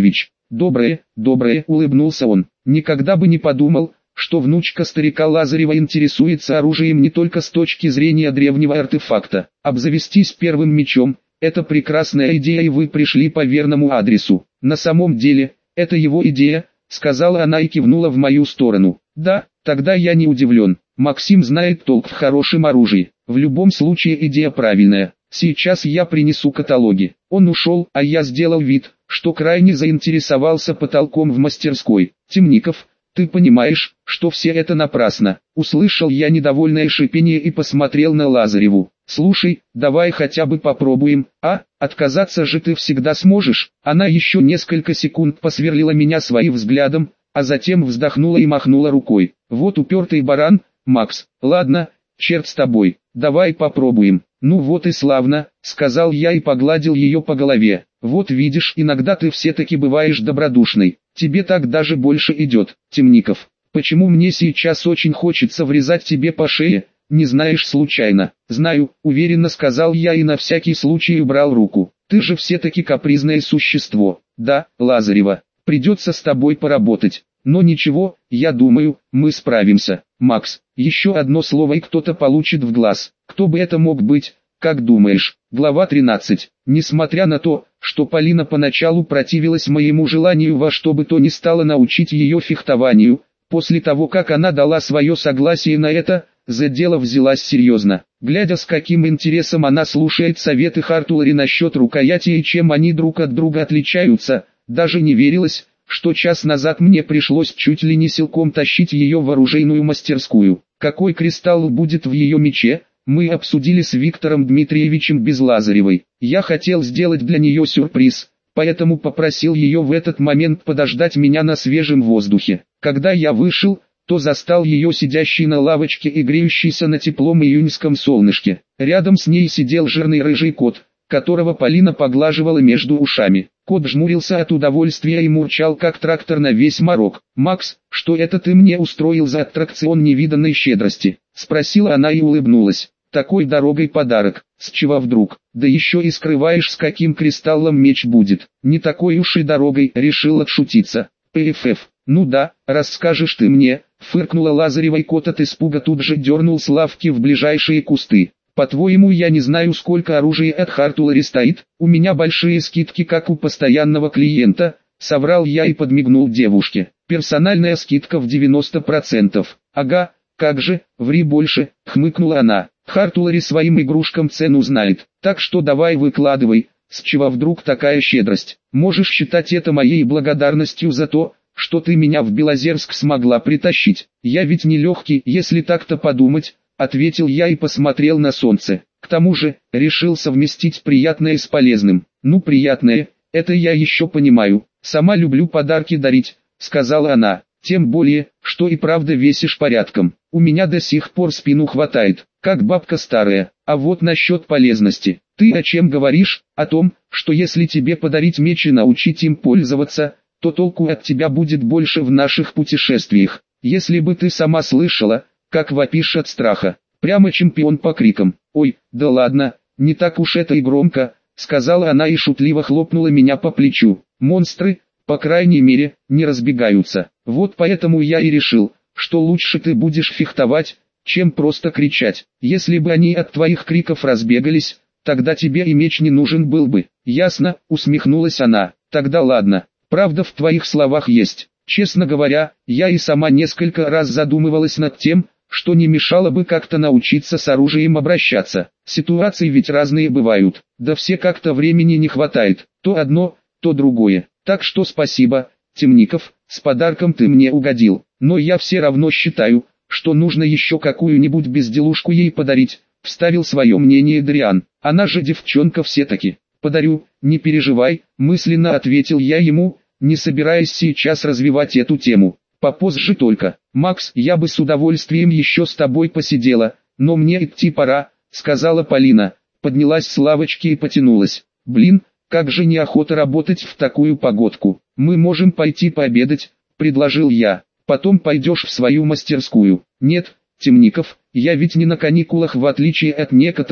Доброе, доброе, улыбнулся он. Никогда бы не подумал, что внучка старика Лазарева интересуется оружием не только с точки зрения древнего артефакта. Обзавестись первым мечом – это прекрасная идея, и вы пришли по верному адресу. На самом деле, это его идея, сказала она и кивнула в мою сторону. Да, тогда я не удивлен. Максим знает толк в хорошем оружии. В любом случае идея правильная. Сейчас я принесу каталоги. Он ушел, а я сделал вид, что крайне заинтересовался потолком в мастерской. Темников, ты понимаешь, что все это напрасно. Услышал я недовольное шипение и посмотрел на Лазареву. Слушай, давай хотя бы попробуем, а? Отказаться же ты всегда сможешь. Она еще несколько секунд посверлила меня своим взглядом, а затем вздохнула и махнула рукой. Вот упертый баран, Макс. Ладно, черт с тобой, давай попробуем. Ну вот и славно, сказал я и погладил ее по голове. Вот видишь, иногда ты все-таки бываешь добродушной. Тебе так даже больше идет, Темников. Почему мне сейчас очень хочется врезать тебе по шее? Не знаешь случайно? Знаю, уверенно сказал я и на всякий случай убрал руку. Ты же все-таки капризное существо. Да, Лазарева, придется с тобой поработать. Но ничего, я думаю, мы справимся. Макс, еще одно слово и кто-то получит в глаз. Кто бы это мог быть, как думаешь? Глава тринадцать. Несмотря на то, что Полина поначалу противилась моему желанию во что бы то ни стало научить ее фехтованию, после того как она дала свое согласие на это, за дело взялась серьезно. Глядя, с каким интересом она слушает советы Хартулари насчет рукояти и чем они друг от друга отличаются, даже не верилось, что час назад мне пришлось чуть ли не силком тащить ее в оружейную мастерскую. Какой кристалл будет в ее мече, мы обсудили с Виктором Дмитриевичем без Лазаревой. Я хотел сделать для нее сюрприз, поэтому попросил ее в этот момент подождать меня на свежем воздухе. Когда я вышел, то застал ее сидящей на лавочке и греющейся на теплом июньском солнышке. Рядом с ней сидел жирный рыжий кот, которого Полина поглаживала между ушами. Кот жмурился от удовольствия и мурчал как трактор на весь морок. «Макс, что это ты мне устроил за аттракцион невиданной щедрости?» — спросила она и улыбнулась. «Такой дорогой подарок, с чего вдруг? Да еще и скрываешь, с каким кристаллом меч будет. Не такой уж и дорогой», — решил отшутиться. «Пф, ну да, расскажешь ты мне», — фыркнула Лазарева, и кот от испуга тут же дернул с лавки в ближайшие кусты. «По-твоему, я не знаю, сколько оружия от Хартулари стоит? У меня большие скидки, как у постоянного клиента», — соврал я и подмигнул девушке. «Персональная скидка в девяносто процентов. «Ага, как же, ври больше», — хмыкнула она. «Хартулари своим игрушкам цену знает, так что давай выкладывай, с чего вдруг такая щедрость? Можешь считать это моей благодарностью за то, что ты меня в Белозерск смогла притащить. Я ведь не легкий, если так-то подумать», — ответил я и посмотрел на солнце. К тому же, решил совместить приятное с полезным. «Ну, приятное, это я еще понимаю, сама люблю подарки дарить», — сказала она. «Тем более, что и правда весишь порядком. У меня до сих пор спину хватает, как бабка старая. А вот насчет полезности. Ты о чем говоришь? О том, что если тебе подарить меч и научить им пользоваться, то толку от тебя будет больше в наших путешествиях. Если бы ты сама слышала, как вопишь от страха. Прямо чемпион по крикам. Ой, да ладно, не так уж это и громко», — сказала она и шутливо хлопнула меня по плечу. «Монстры, по крайней мере, не разбегаются. Вот поэтому я и решил, что лучше ты будешь фехтовать, чем просто кричать. Если бы они от твоих криков разбегались, тогда тебе и меч не нужен был бы». «Ясно», — усмехнулась она. «Тогда ладно. Правда в твоих словах есть. Честно говоря, я и сама несколько раз задумывалась над тем, что не мешало бы как-то научиться с оружием обращаться. Ситуации ведь разные бывают, да все как-то времени не хватает, то одно, то другое. Так что спасибо, Темников, с подарком ты мне угодил, но я все равно считаю, что нужно еще какую-нибудь безделушку ей подарить», — вставил свое мнение Дриан. «Она же девчонка все-таки». «Подарю, не переживай», — мысленно ответил я ему, не собираясь сейчас развивать эту тему. «Попозже только. Макс, я бы с удовольствием еще с тобой посидела, но мне идти пора», — сказала Полина, поднялась с лавочки и потянулась. «Блин, как же неохота работать в такую погодку. Мы можем пойти пообедать», — предложил я. «Потом пойдешь в свою мастерскую». «Нет, Темников, я ведь не на каникулах в отличие от некоторых»,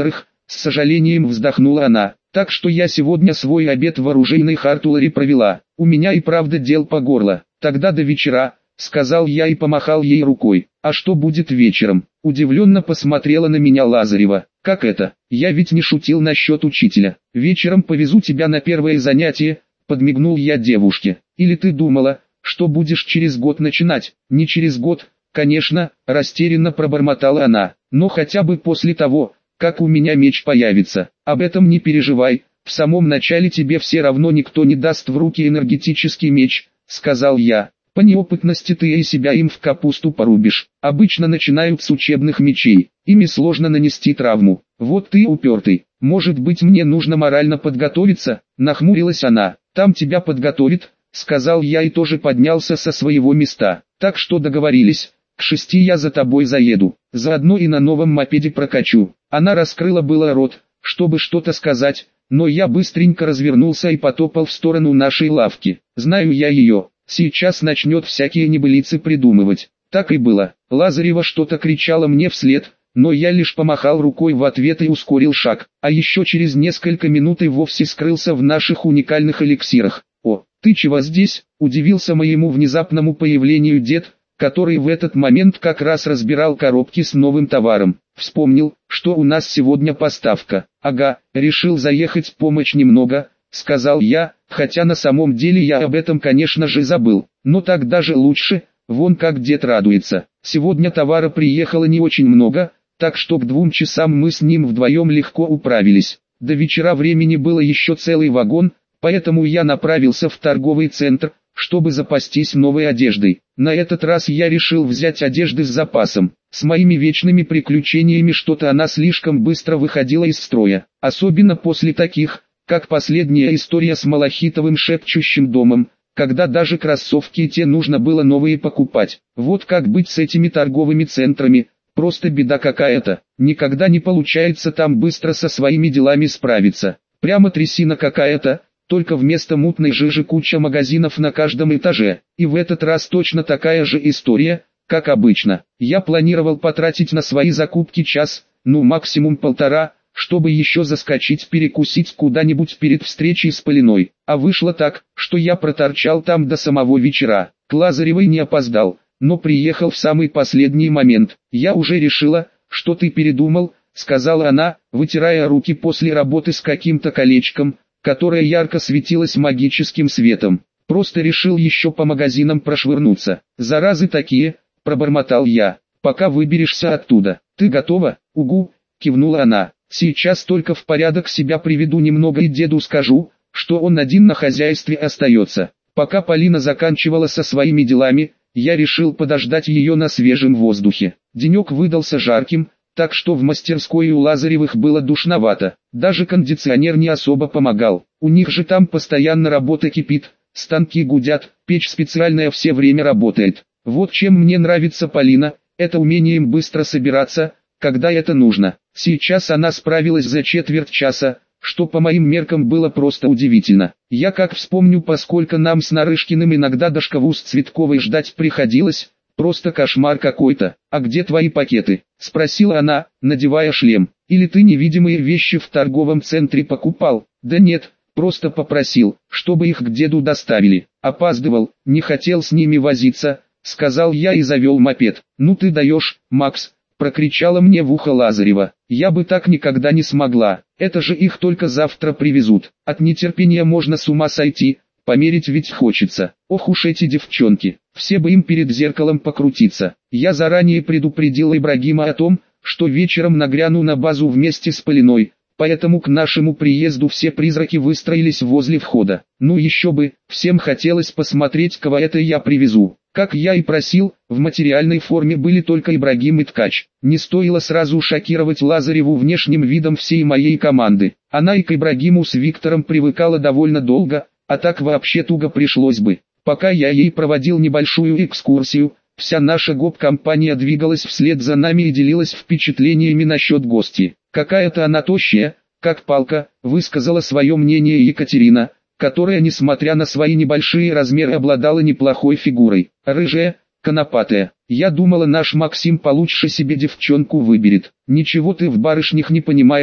с сожалением вздохнула она. Так что я сегодня свой обед в оружейной Хартуларе провела. У меня и правда дел по горло. Тогда до вечера, сказал я и помахал ей рукой. А что будет вечером? Удивленно посмотрела на меня Лазарева. Как это? Я ведь не шутил насчет учителя. Вечером повезу тебя на первое занятие, подмигнул я девушке. Или ты думала, что будешь через год начинать? Не через год, конечно, растерянно пробормотала она. Но хотя бы после того, как у меня меч появится. Об этом не переживай, в самом начале тебе все равно никто не даст в руки энергетический меч, сказал я. По неопытности ты и себя им в капусту порубишь. Обычно начинают с учебных мечей, ими сложно нанести травму. Вот ты упертый, может быть мне нужно морально подготовиться, нахмурилась она. Там тебя подготовит, сказал я и тоже поднялся со своего места. Так что договорились, к шести я за тобой заеду, заодно и на новом мопеде прокачу. Она раскрыла было рот, чтобы что-то сказать, но я быстренько развернулся и потопал в сторону нашей лавки. Знаю я ее, сейчас начнет всякие небылицы придумывать. Так и было. Лазарева что-то кричала мне вслед, но я лишь помахал рукой в ответ и ускорил шаг, а еще через несколько минут и вовсе скрылся в наших уникальных эликсирах. «О, ты чего здесь?» – удивился моему внезапному появлению дед, который в этот момент как раз разбирал коробки с новым товаром. Вспомнил, что у нас сегодня поставка. Ага, решил заехать помочь немного, сказал я, хотя на самом деле я об этом конечно же забыл. Но так даже лучше, вон как дед радуется. Сегодня товара приехало не очень много, так что к двум часам мы с ним вдвоем легко управились. До вечера времени было еще целый вагон, поэтому я направился в торговый центр, чтобы запастись новой одеждой. На этот раз я решил взять одежды с запасом. С моими вечными приключениями что-то она слишком быстро выходила из строя. Особенно после таких, как последняя история с малахитовым шепчущим домом, когда даже кроссовки те нужно было новые покупать. Вот как быть с этими торговыми центрами, просто беда какая-то. Никогда не получается там быстро со своими делами справиться. Прямо трясина какая-то. Только вместо мутной жижи куча магазинов на каждом этаже. И в этот раз точно такая же история, как обычно. Я планировал потратить на свои закупки час, ну максимум полтора, чтобы еще заскочить перекусить куда-нибудь перед встречей с Полиной. А вышло так, что я проторчал там до самого вечера. К Лазаревой не опоздал, но приехал в самый последний момент. Я уже решила, что ты передумал, сказала она, вытирая руки после работы с каким-то колечком, которая ярко светилась магическим светом. Просто решил еще по магазинам прошвырнуться. Заразы такие, пробормотал я. Пока выберешься оттуда. Ты готова? Угу, кивнула она. Сейчас только в порядок себя приведу немного и деду скажу, что он один на хозяйстве остается. Пока Полина заканчивала со своими делами, я решил подождать ее на свежем воздухе. Денек выдался жарким, так что в мастерской у Лазаревых было душновато. Даже кондиционер не особо помогал. У них же там постоянно работа кипит, станки гудят, печь специальная все время работает. Вот чем мне нравится Полина, это умением быстро собираться, когда это нужно. Сейчас она справилась за четверть часа, что по моим меркам было просто удивительно. Я как вспомню, поскольку нам с Нарышкиным иногда до шкаву с Цветковой ждать приходилось, просто кошмар какой-то. А где твои пакеты? Спросила она, надевая шлем. Или ты невидимые вещи в торговом центре покупал? Да нет, просто попросил, чтобы их к деду доставили. Опаздывал, не хотел с ними возиться, сказал я и завел мопед. Ну ты даешь, Макс, прокричала мне в ухо Лазарева. Я бы так никогда не смогла, это же их только завтра привезут. От нетерпения можно с ума сойти. Померить ведь хочется. Ох уж эти девчонки, все бы им перед зеркалом покрутиться. Я заранее предупредил Ибрагима о том, что вечером нагряну на базу вместе с Полиной, поэтому к нашему приезду все призраки выстроились возле входа. Ну еще бы, всем хотелось посмотреть, кого это я привезу. Как я и просил, в материальной форме были только Ибрагим и Ткач. Не стоило сразу шокировать Лазареву внешним видом всей моей команды. Она и к Ибрагиму с Виктором привыкала довольно долго, а так вообще туго пришлось бы. Пока я ей проводил небольшую экскурсию, вся наша гоп-компания двигалась вслед за нами и делилась впечатлениями насчет гостей. Какая-то она тощая, как палка, высказала свое мнение Екатерина, которая, несмотря на свои небольшие размеры, обладала неплохой фигурой. Рыжая, конопатая. Я думала, наш Максим получше себе девчонку выберет. Ничего ты в барышнях не понимаешь,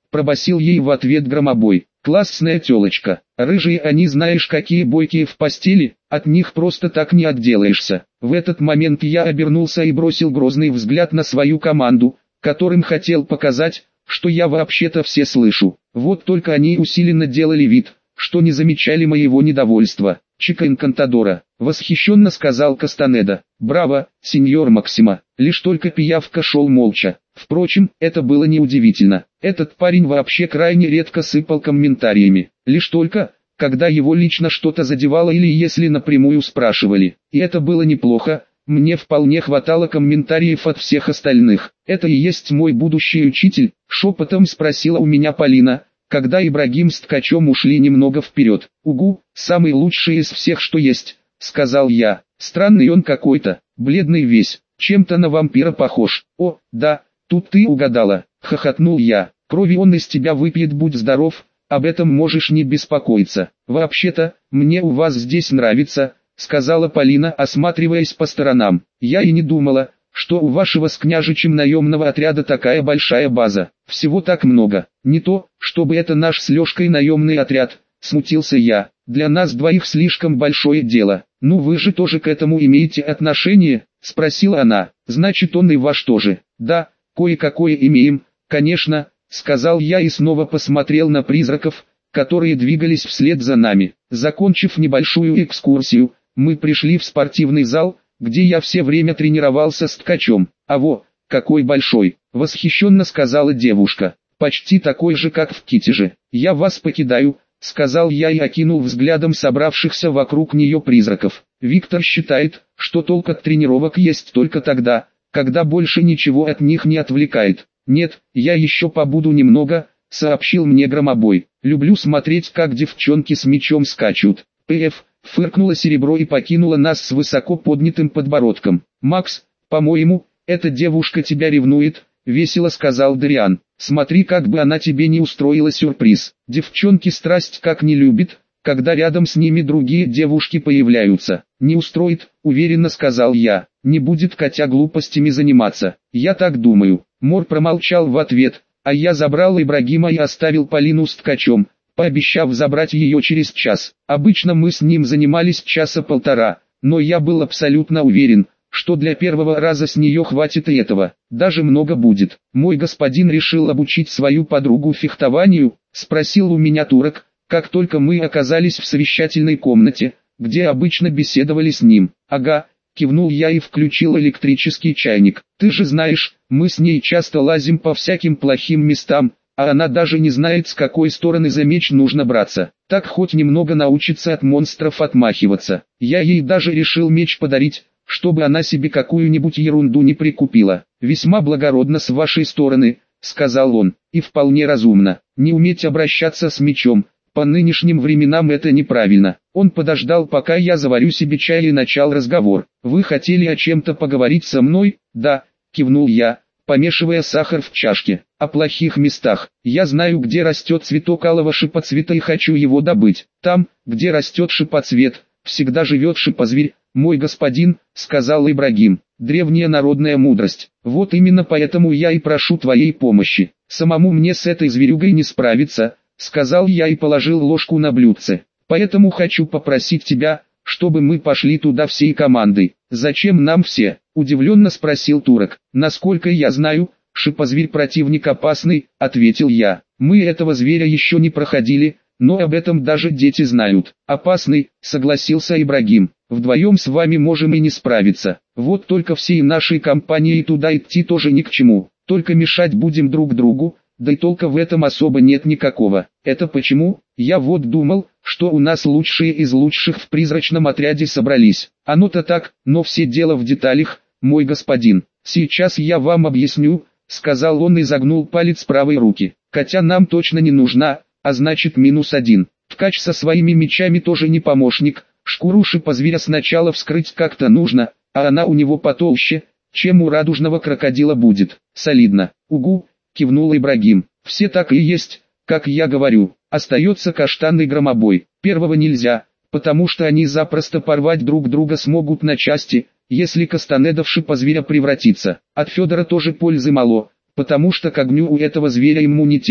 пробасил ей в ответ Громобой. Классная тёлочка. Рыжие они знаешь какие бойкие в постели, от них просто так не отделаешься. В этот момент я обернулся и бросил грозный взгляд на свою команду, которым хотел показать, что я вообще-то все слышу. Вот только они усиленно делали вид, что не замечали моего недовольства. «Чика Инкантадора», — восхищенно сказал Кастанеда. «Браво, сеньор Максимо». Лишь только пиявка шел молча. Впрочем, это было неудивительно. Этот парень вообще крайне редко сыпал комментариями. Лишь только, когда его лично что-то задевало или если напрямую спрашивали. И это было неплохо. Мне вполне хватало комментариев от всех остальных. «Это и есть мой будущий учитель?» — шепотом спросила у меня Полина, когда Ибрагим с Ткачом ушли немного вперед. «Угу, самый лучший из всех, что есть», — сказал я. «Странный он какой-то, бледный весь, чем-то на вампира похож». «О, да, тут ты угадала», — хохотнул я. «Крови он из тебя выпьет, будь здоров, об этом можешь не беспокоиться. Вообще-то, мне у вас здесь нравится», — сказала Полина, осматриваясь по сторонам. «Я и не думала, что у вашего с княжичем наемного отряда такая большая база. Всего так много. Не то, чтобы это наш с Лешкой наемный отряд», — смутился я. «Для нас двоих слишком большое дело». «Ну вы же тоже к этому имеете отношение?» — спросила она. «Значит он и ваш тоже». «Да, кое-какое имеем, конечно», — сказал я и снова посмотрел на призраков, которые двигались вслед за нами. Закончив небольшую экскурсию, мы пришли в спортивный зал, где я все время тренировался с Ткачом. «А во, какой большой!» — восхищенно сказала девушка. «Почти такой же, как в Китеже». «Я вас покидаю», — сказал я и окинул взглядом собравшихся вокруг нее призраков. «Виктор считает, что толк от тренировок есть только тогда, когда больше ничего от них не отвлекает». «Нет, я еще побуду немного», — сообщил мне Громобой. «Люблю смотреть, как девчонки с мячом скачут». «Пф», — фыркнуло серебро и покинуло нас с высоко поднятым подбородком. «Макс, по-моему, эта девушка тебя ревнует», — весело сказал Дариан. «Смотри, как бы она тебе не устроила сюрприз. Девчонки страсть как не любит, когда рядом с ними другие девушки появляются». «Не устроит», — уверенно сказал я. «Не будет Катя глупостями заниматься». «Я так думаю». Мор промолчал в ответ, а я забрал Ибрагима и оставил Полину с Ткачом, пообещав забрать ее через час. Обычно мы с ним занимались часа полтора, но я был абсолютно уверен, что для первого раза с нее хватит и этого, даже много будет. «Мой господин решил обучить свою подругу фехтованию?» — спросил у меня турок, как только мы оказались в совещательной комнате, где обычно беседовали с ним. «Ага», — кивнул я и включил электрический чайник. «Ты же знаешь, мы с ней часто лазим по всяким плохим местам, а она даже не знает, с какой стороны за меч нужно браться. Так хоть немного научится от монстров отмахиваться. Я ей даже решил меч подарить, чтобы она себе какую-нибудь ерунду не прикупила. Весьма благородно с вашей стороны», — сказал он, — «и вполне разумно. Не уметь обращаться с мечом, по нынешним временам это неправильно». Он подождал, пока я заварю себе чай, и начал разговор. «Вы хотели о чем-то поговорить со мной?» «Да», — кивнул я, помешивая сахар в чашке. «О плохих местах. Я знаю, где растет цветок алого шипоцвета и хочу его добыть. Там, где растет шипоцвет, всегда живет шипозверь, мой господин», — сказал Ибрагим. «Древняя народная мудрость. Вот именно поэтому я и прошу твоей помощи. Самому мне с этой зверюгой не справиться», — сказал я и положил ложку на блюдце. «Поэтому хочу попросить тебя, чтобы мы пошли туда всей командой». «Зачем нам все?» — удивленно спросил турок. «Насколько я знаю, шипозверь противник опасный», — ответил я. «Мы этого зверя еще не проходили, но об этом даже дети знают». «Опасный», — согласился Ибрагим. «Вдвоем с вами можем и не справиться. Вот только всей нашей компанией туда идти тоже ни к чему. Только мешать будем друг другу, да и толка в этом особо нет никакого». «Это почему?» «Я вот думал, что у нас лучшие из лучших в призрачном отряде собрались. Оно-то так, но все дело в деталях, мой господин. Сейчас я вам объясню», — сказал он и загнул палец правой руки. «Катя нам точно не нужна, а значит минус один. Ткач со своими мечами тоже не помощник. Шкуру шипозверя сначала вскрыть как-то нужно, а она у него потолще, чем у радужного крокодила будет. Солидно». «Угу», — кивнул Ибрагим. «Все так и есть, как я говорю. Остается каштанный Громобой. Первого нельзя, потому что они запросто порвать друг друга смогут на части, если Кастанеда в шипозверя превратится. От Федора тоже пользы мало, потому что к огню у этого зверя иммунитет.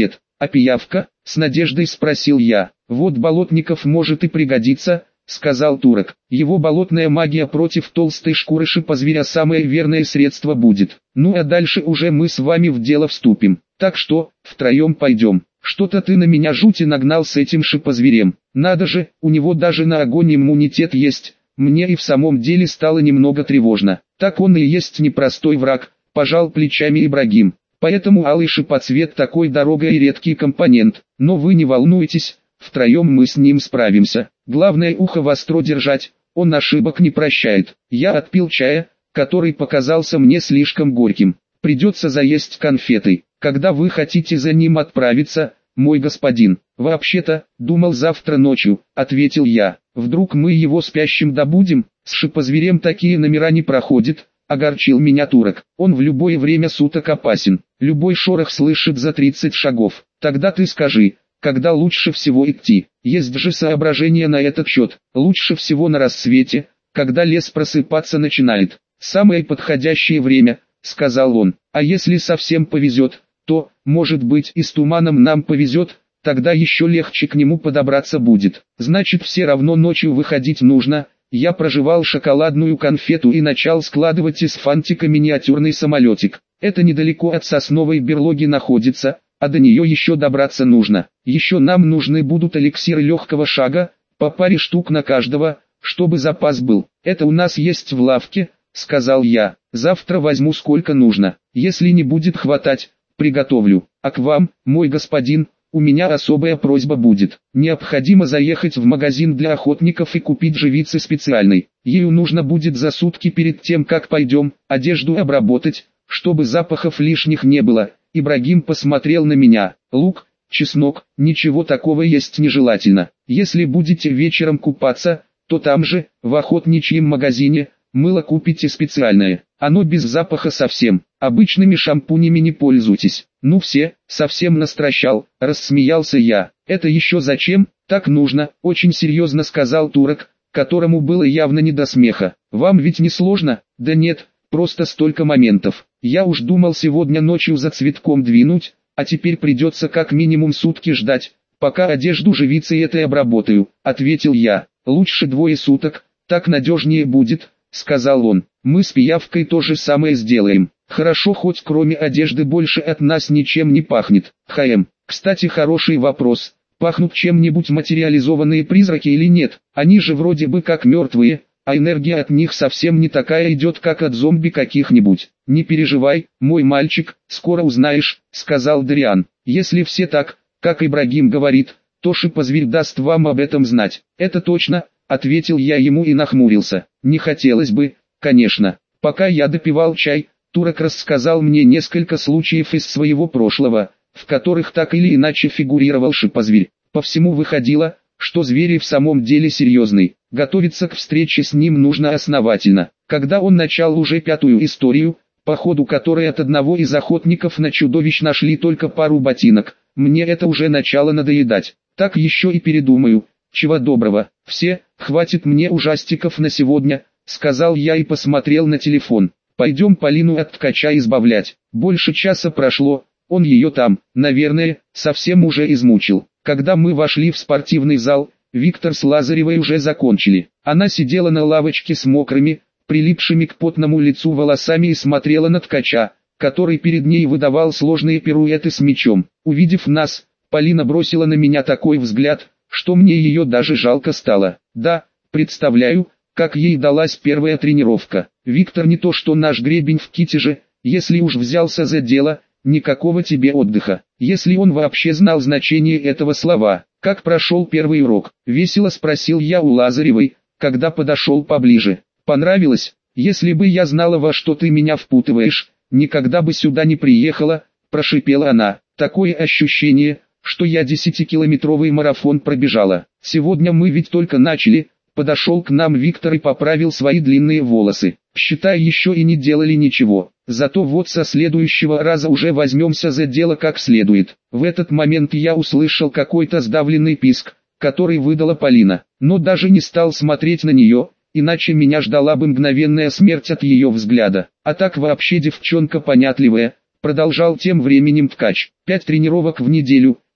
«А пиявка?» — с надеждой спросил я. «Вот Болотников может и пригодится», — сказал турок. «Его болотная магия против толстой шкуры шипозверя самое верное средство будет. Ну а дальше уже мы с вами в дело вступим. Так что, втроем пойдем. Что-то ты на меня жути нагнал с этим шипозверем. Надо же, у него даже на огонь иммунитет есть». Мне и в самом деле стало немного тревожно. Так он и есть непростой враг, пожал плечами Ибрагим. Поэтому алый шипоцвет такой дорогой и редкий компонент. Но вы не волнуйтесь, втроем мы с ним справимся. Главное ухо востро держать, он ошибок не прощает. Я отпил чая, который показался мне слишком горьким. Придется заесть конфетой. Когда вы хотите за ним отправиться, мой господин? Вообще-то, думал завтра ночью, ответил я. Вдруг мы его спящим добудем? С шипозверем такие номера не проходят. Огорчил меня турок. Он в любое время суток опасен. Любой шорох слышит за тридцать шагов. Тогда ты скажи, когда лучше всего идти? Есть же соображения на этот счет. Лучше всего на рассвете, когда лес просыпаться начинает. Самое подходящее время, сказал он. А если совсем повезет, то, может быть, и с туманом нам повезет, тогда еще легче к нему подобраться будет. Значит, все равно ночью выходить нужно. Я прожевал шоколадную конфету и начал складывать из фантика миниатюрный самолетик. Это недалеко от сосновой берлоги находится, а до нее еще добраться нужно. Еще нам нужны будут эликсиры легкого шага, по паре штук на каждого, чтобы запас был. Это у нас есть в лавке, сказал я. Завтра возьму сколько нужно. Если не будет хватать, приготовлю. А к вам, мой господин, у меня особая просьба будет. Необходимо заехать в магазин для охотников и купить живицы специальной. Ею нужно будет за сутки перед тем, как пойдем, одежду обработать, чтобы запахов лишних не было. Ибрагим посмотрел на меня. Лук, чеснок, ничего такого есть нежелательно. Если будете вечером купаться, то там же, в охотничьем магазине, мыло купите специальное. Оно без запаха совсем. Обычными шампунями не пользуйтесь. Ну все, совсем настращал, рассмеялся я. Это еще зачем? Так нужно, очень серьезно сказал турок, которому было явно не до смеха. Вам ведь не сложно? Да нет, просто столько моментов. Я уж думал сегодня ночью за цветком двинуть, а теперь придется как минимум сутки ждать, пока одежду живицей этой обработаю, ответил я. Лучше двое суток, так надежнее будет, сказал он. Мы с пиявкой то же самое сделаем. Хорошо, хоть кроме одежды больше от нас ничем не пахнет. Хм, кстати, хороший вопрос. Пахнут чем-нибудь материализованные призраки или нет? Они же вроде бы как мертвые, а энергия от них совсем не такая идет, как от зомби каких-нибудь. Не переживай, мой мальчик, скоро узнаешь, сказал Дариан. Если все так, как Ибрагим говорит, то шипозверь даст вам об этом знать. Это точно, ответил я ему и нахмурился. Не хотелось бы, конечно. Пока я допивал чай, турок рассказал мне несколько случаев из своего прошлого, в которых так или иначе фигурировал шипозверь. По всему выходило, что зверь в самом деле серьезный. Готовиться к встрече с ним нужно основательно. Когда он начал уже пятую историю, по ходу которой от одного из охотников на чудовищ нашли только пару ботинок, мне это уже начало надоедать. Так еще и передумаю. Чего доброго, все, хватит мне ужастиков на сегодня, сказал я и посмотрел на телефон. Пойдем Полину от ткача избавлять. Больше часа прошло, он ее там, наверное, совсем уже измучил. Когда мы вошли в спортивный зал, Виктор с Лазаревой уже закончили. Она сидела на лавочке с мокрыми, прилипшими к потному лицу волосами и смотрела на ткача, который перед ней выдавал сложные пируэты с мячом. Увидев нас, Полина бросила на меня такой взгляд, что мне ее даже жалко стало. Да, представляю, как ей далась первая тренировка. Виктор не то что наш гребень в Китеже, если уж взялся за дело, никакого тебе отдыха. Если он вообще знал значение этого слова. Как прошел первый урок? Весело спросил я у Лазаревой, когда подошел поближе. Понравилось? Если бы я знала, во что ты меня впутываешь, никогда бы сюда не приехала, прошипела она. Такое ощущение, что я десятикилометровый марафон пробежала. Сегодня мы ведь только начали. Подошел к нам Виктор и поправил свои длинные волосы. Считай, еще и не делали ничего. Зато вот со следующего раза уже возьмемся за дело как следует. В этот момент я услышал какой-то сдавленный писк, который выдала Полина. Но даже не стал смотреть на нее, иначе меня ждала бы мгновенная смерть от ее взгляда. А так вообще девчонка понятливая, продолжал тем временем ткач. Пять тренировок в неделю,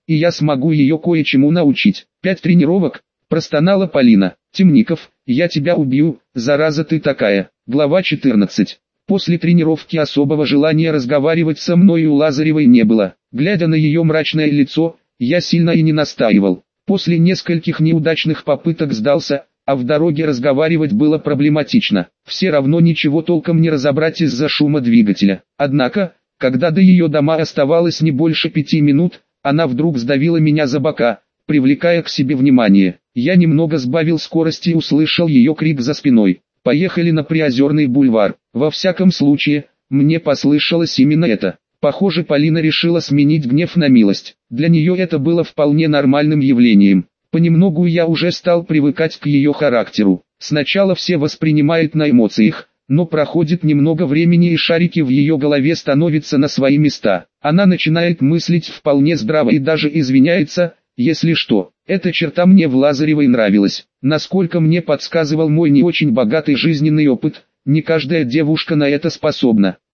и я смогу ее кое-чему научить. Пять тренировок? Простонала Полина. Темников, я тебя убью, зараза ты такая. Глава четырнадцать. После тренировки особого желания разговаривать со мной у Лазаревой не было. Глядя на ее мрачное лицо, я сильно и не настаивал. После нескольких неудачных попыток сдался, а в дороге разговаривать было проблематично. Все равно ничего толком не разобрать из-за шума двигателя. Однако, когда до ее дома оставалось не больше пяти минут, она вдруг сдавила меня за бока, привлекая к себе внимание. Я немного сбавил скорости и услышал ее крик за спиной. «Поехали на Приозерный бульвар». Во всяком случае, мне послышалось именно это. Похоже, Полина решила сменить гнев на милость. Для нее это было вполне нормальным явлением. Понемногу я уже стал привыкать к ее характеру. Сначала все воспринимают на эмоциях, но проходит немного времени и шарики в ее голове становятся на свои места. Она начинает мыслить вполне здраво и даже извиняется, если что. Эта черта мне в Лазаревой нравилась. Насколько мне подсказывал мой не очень богатый жизненный опыт, не каждая девушка на это способна.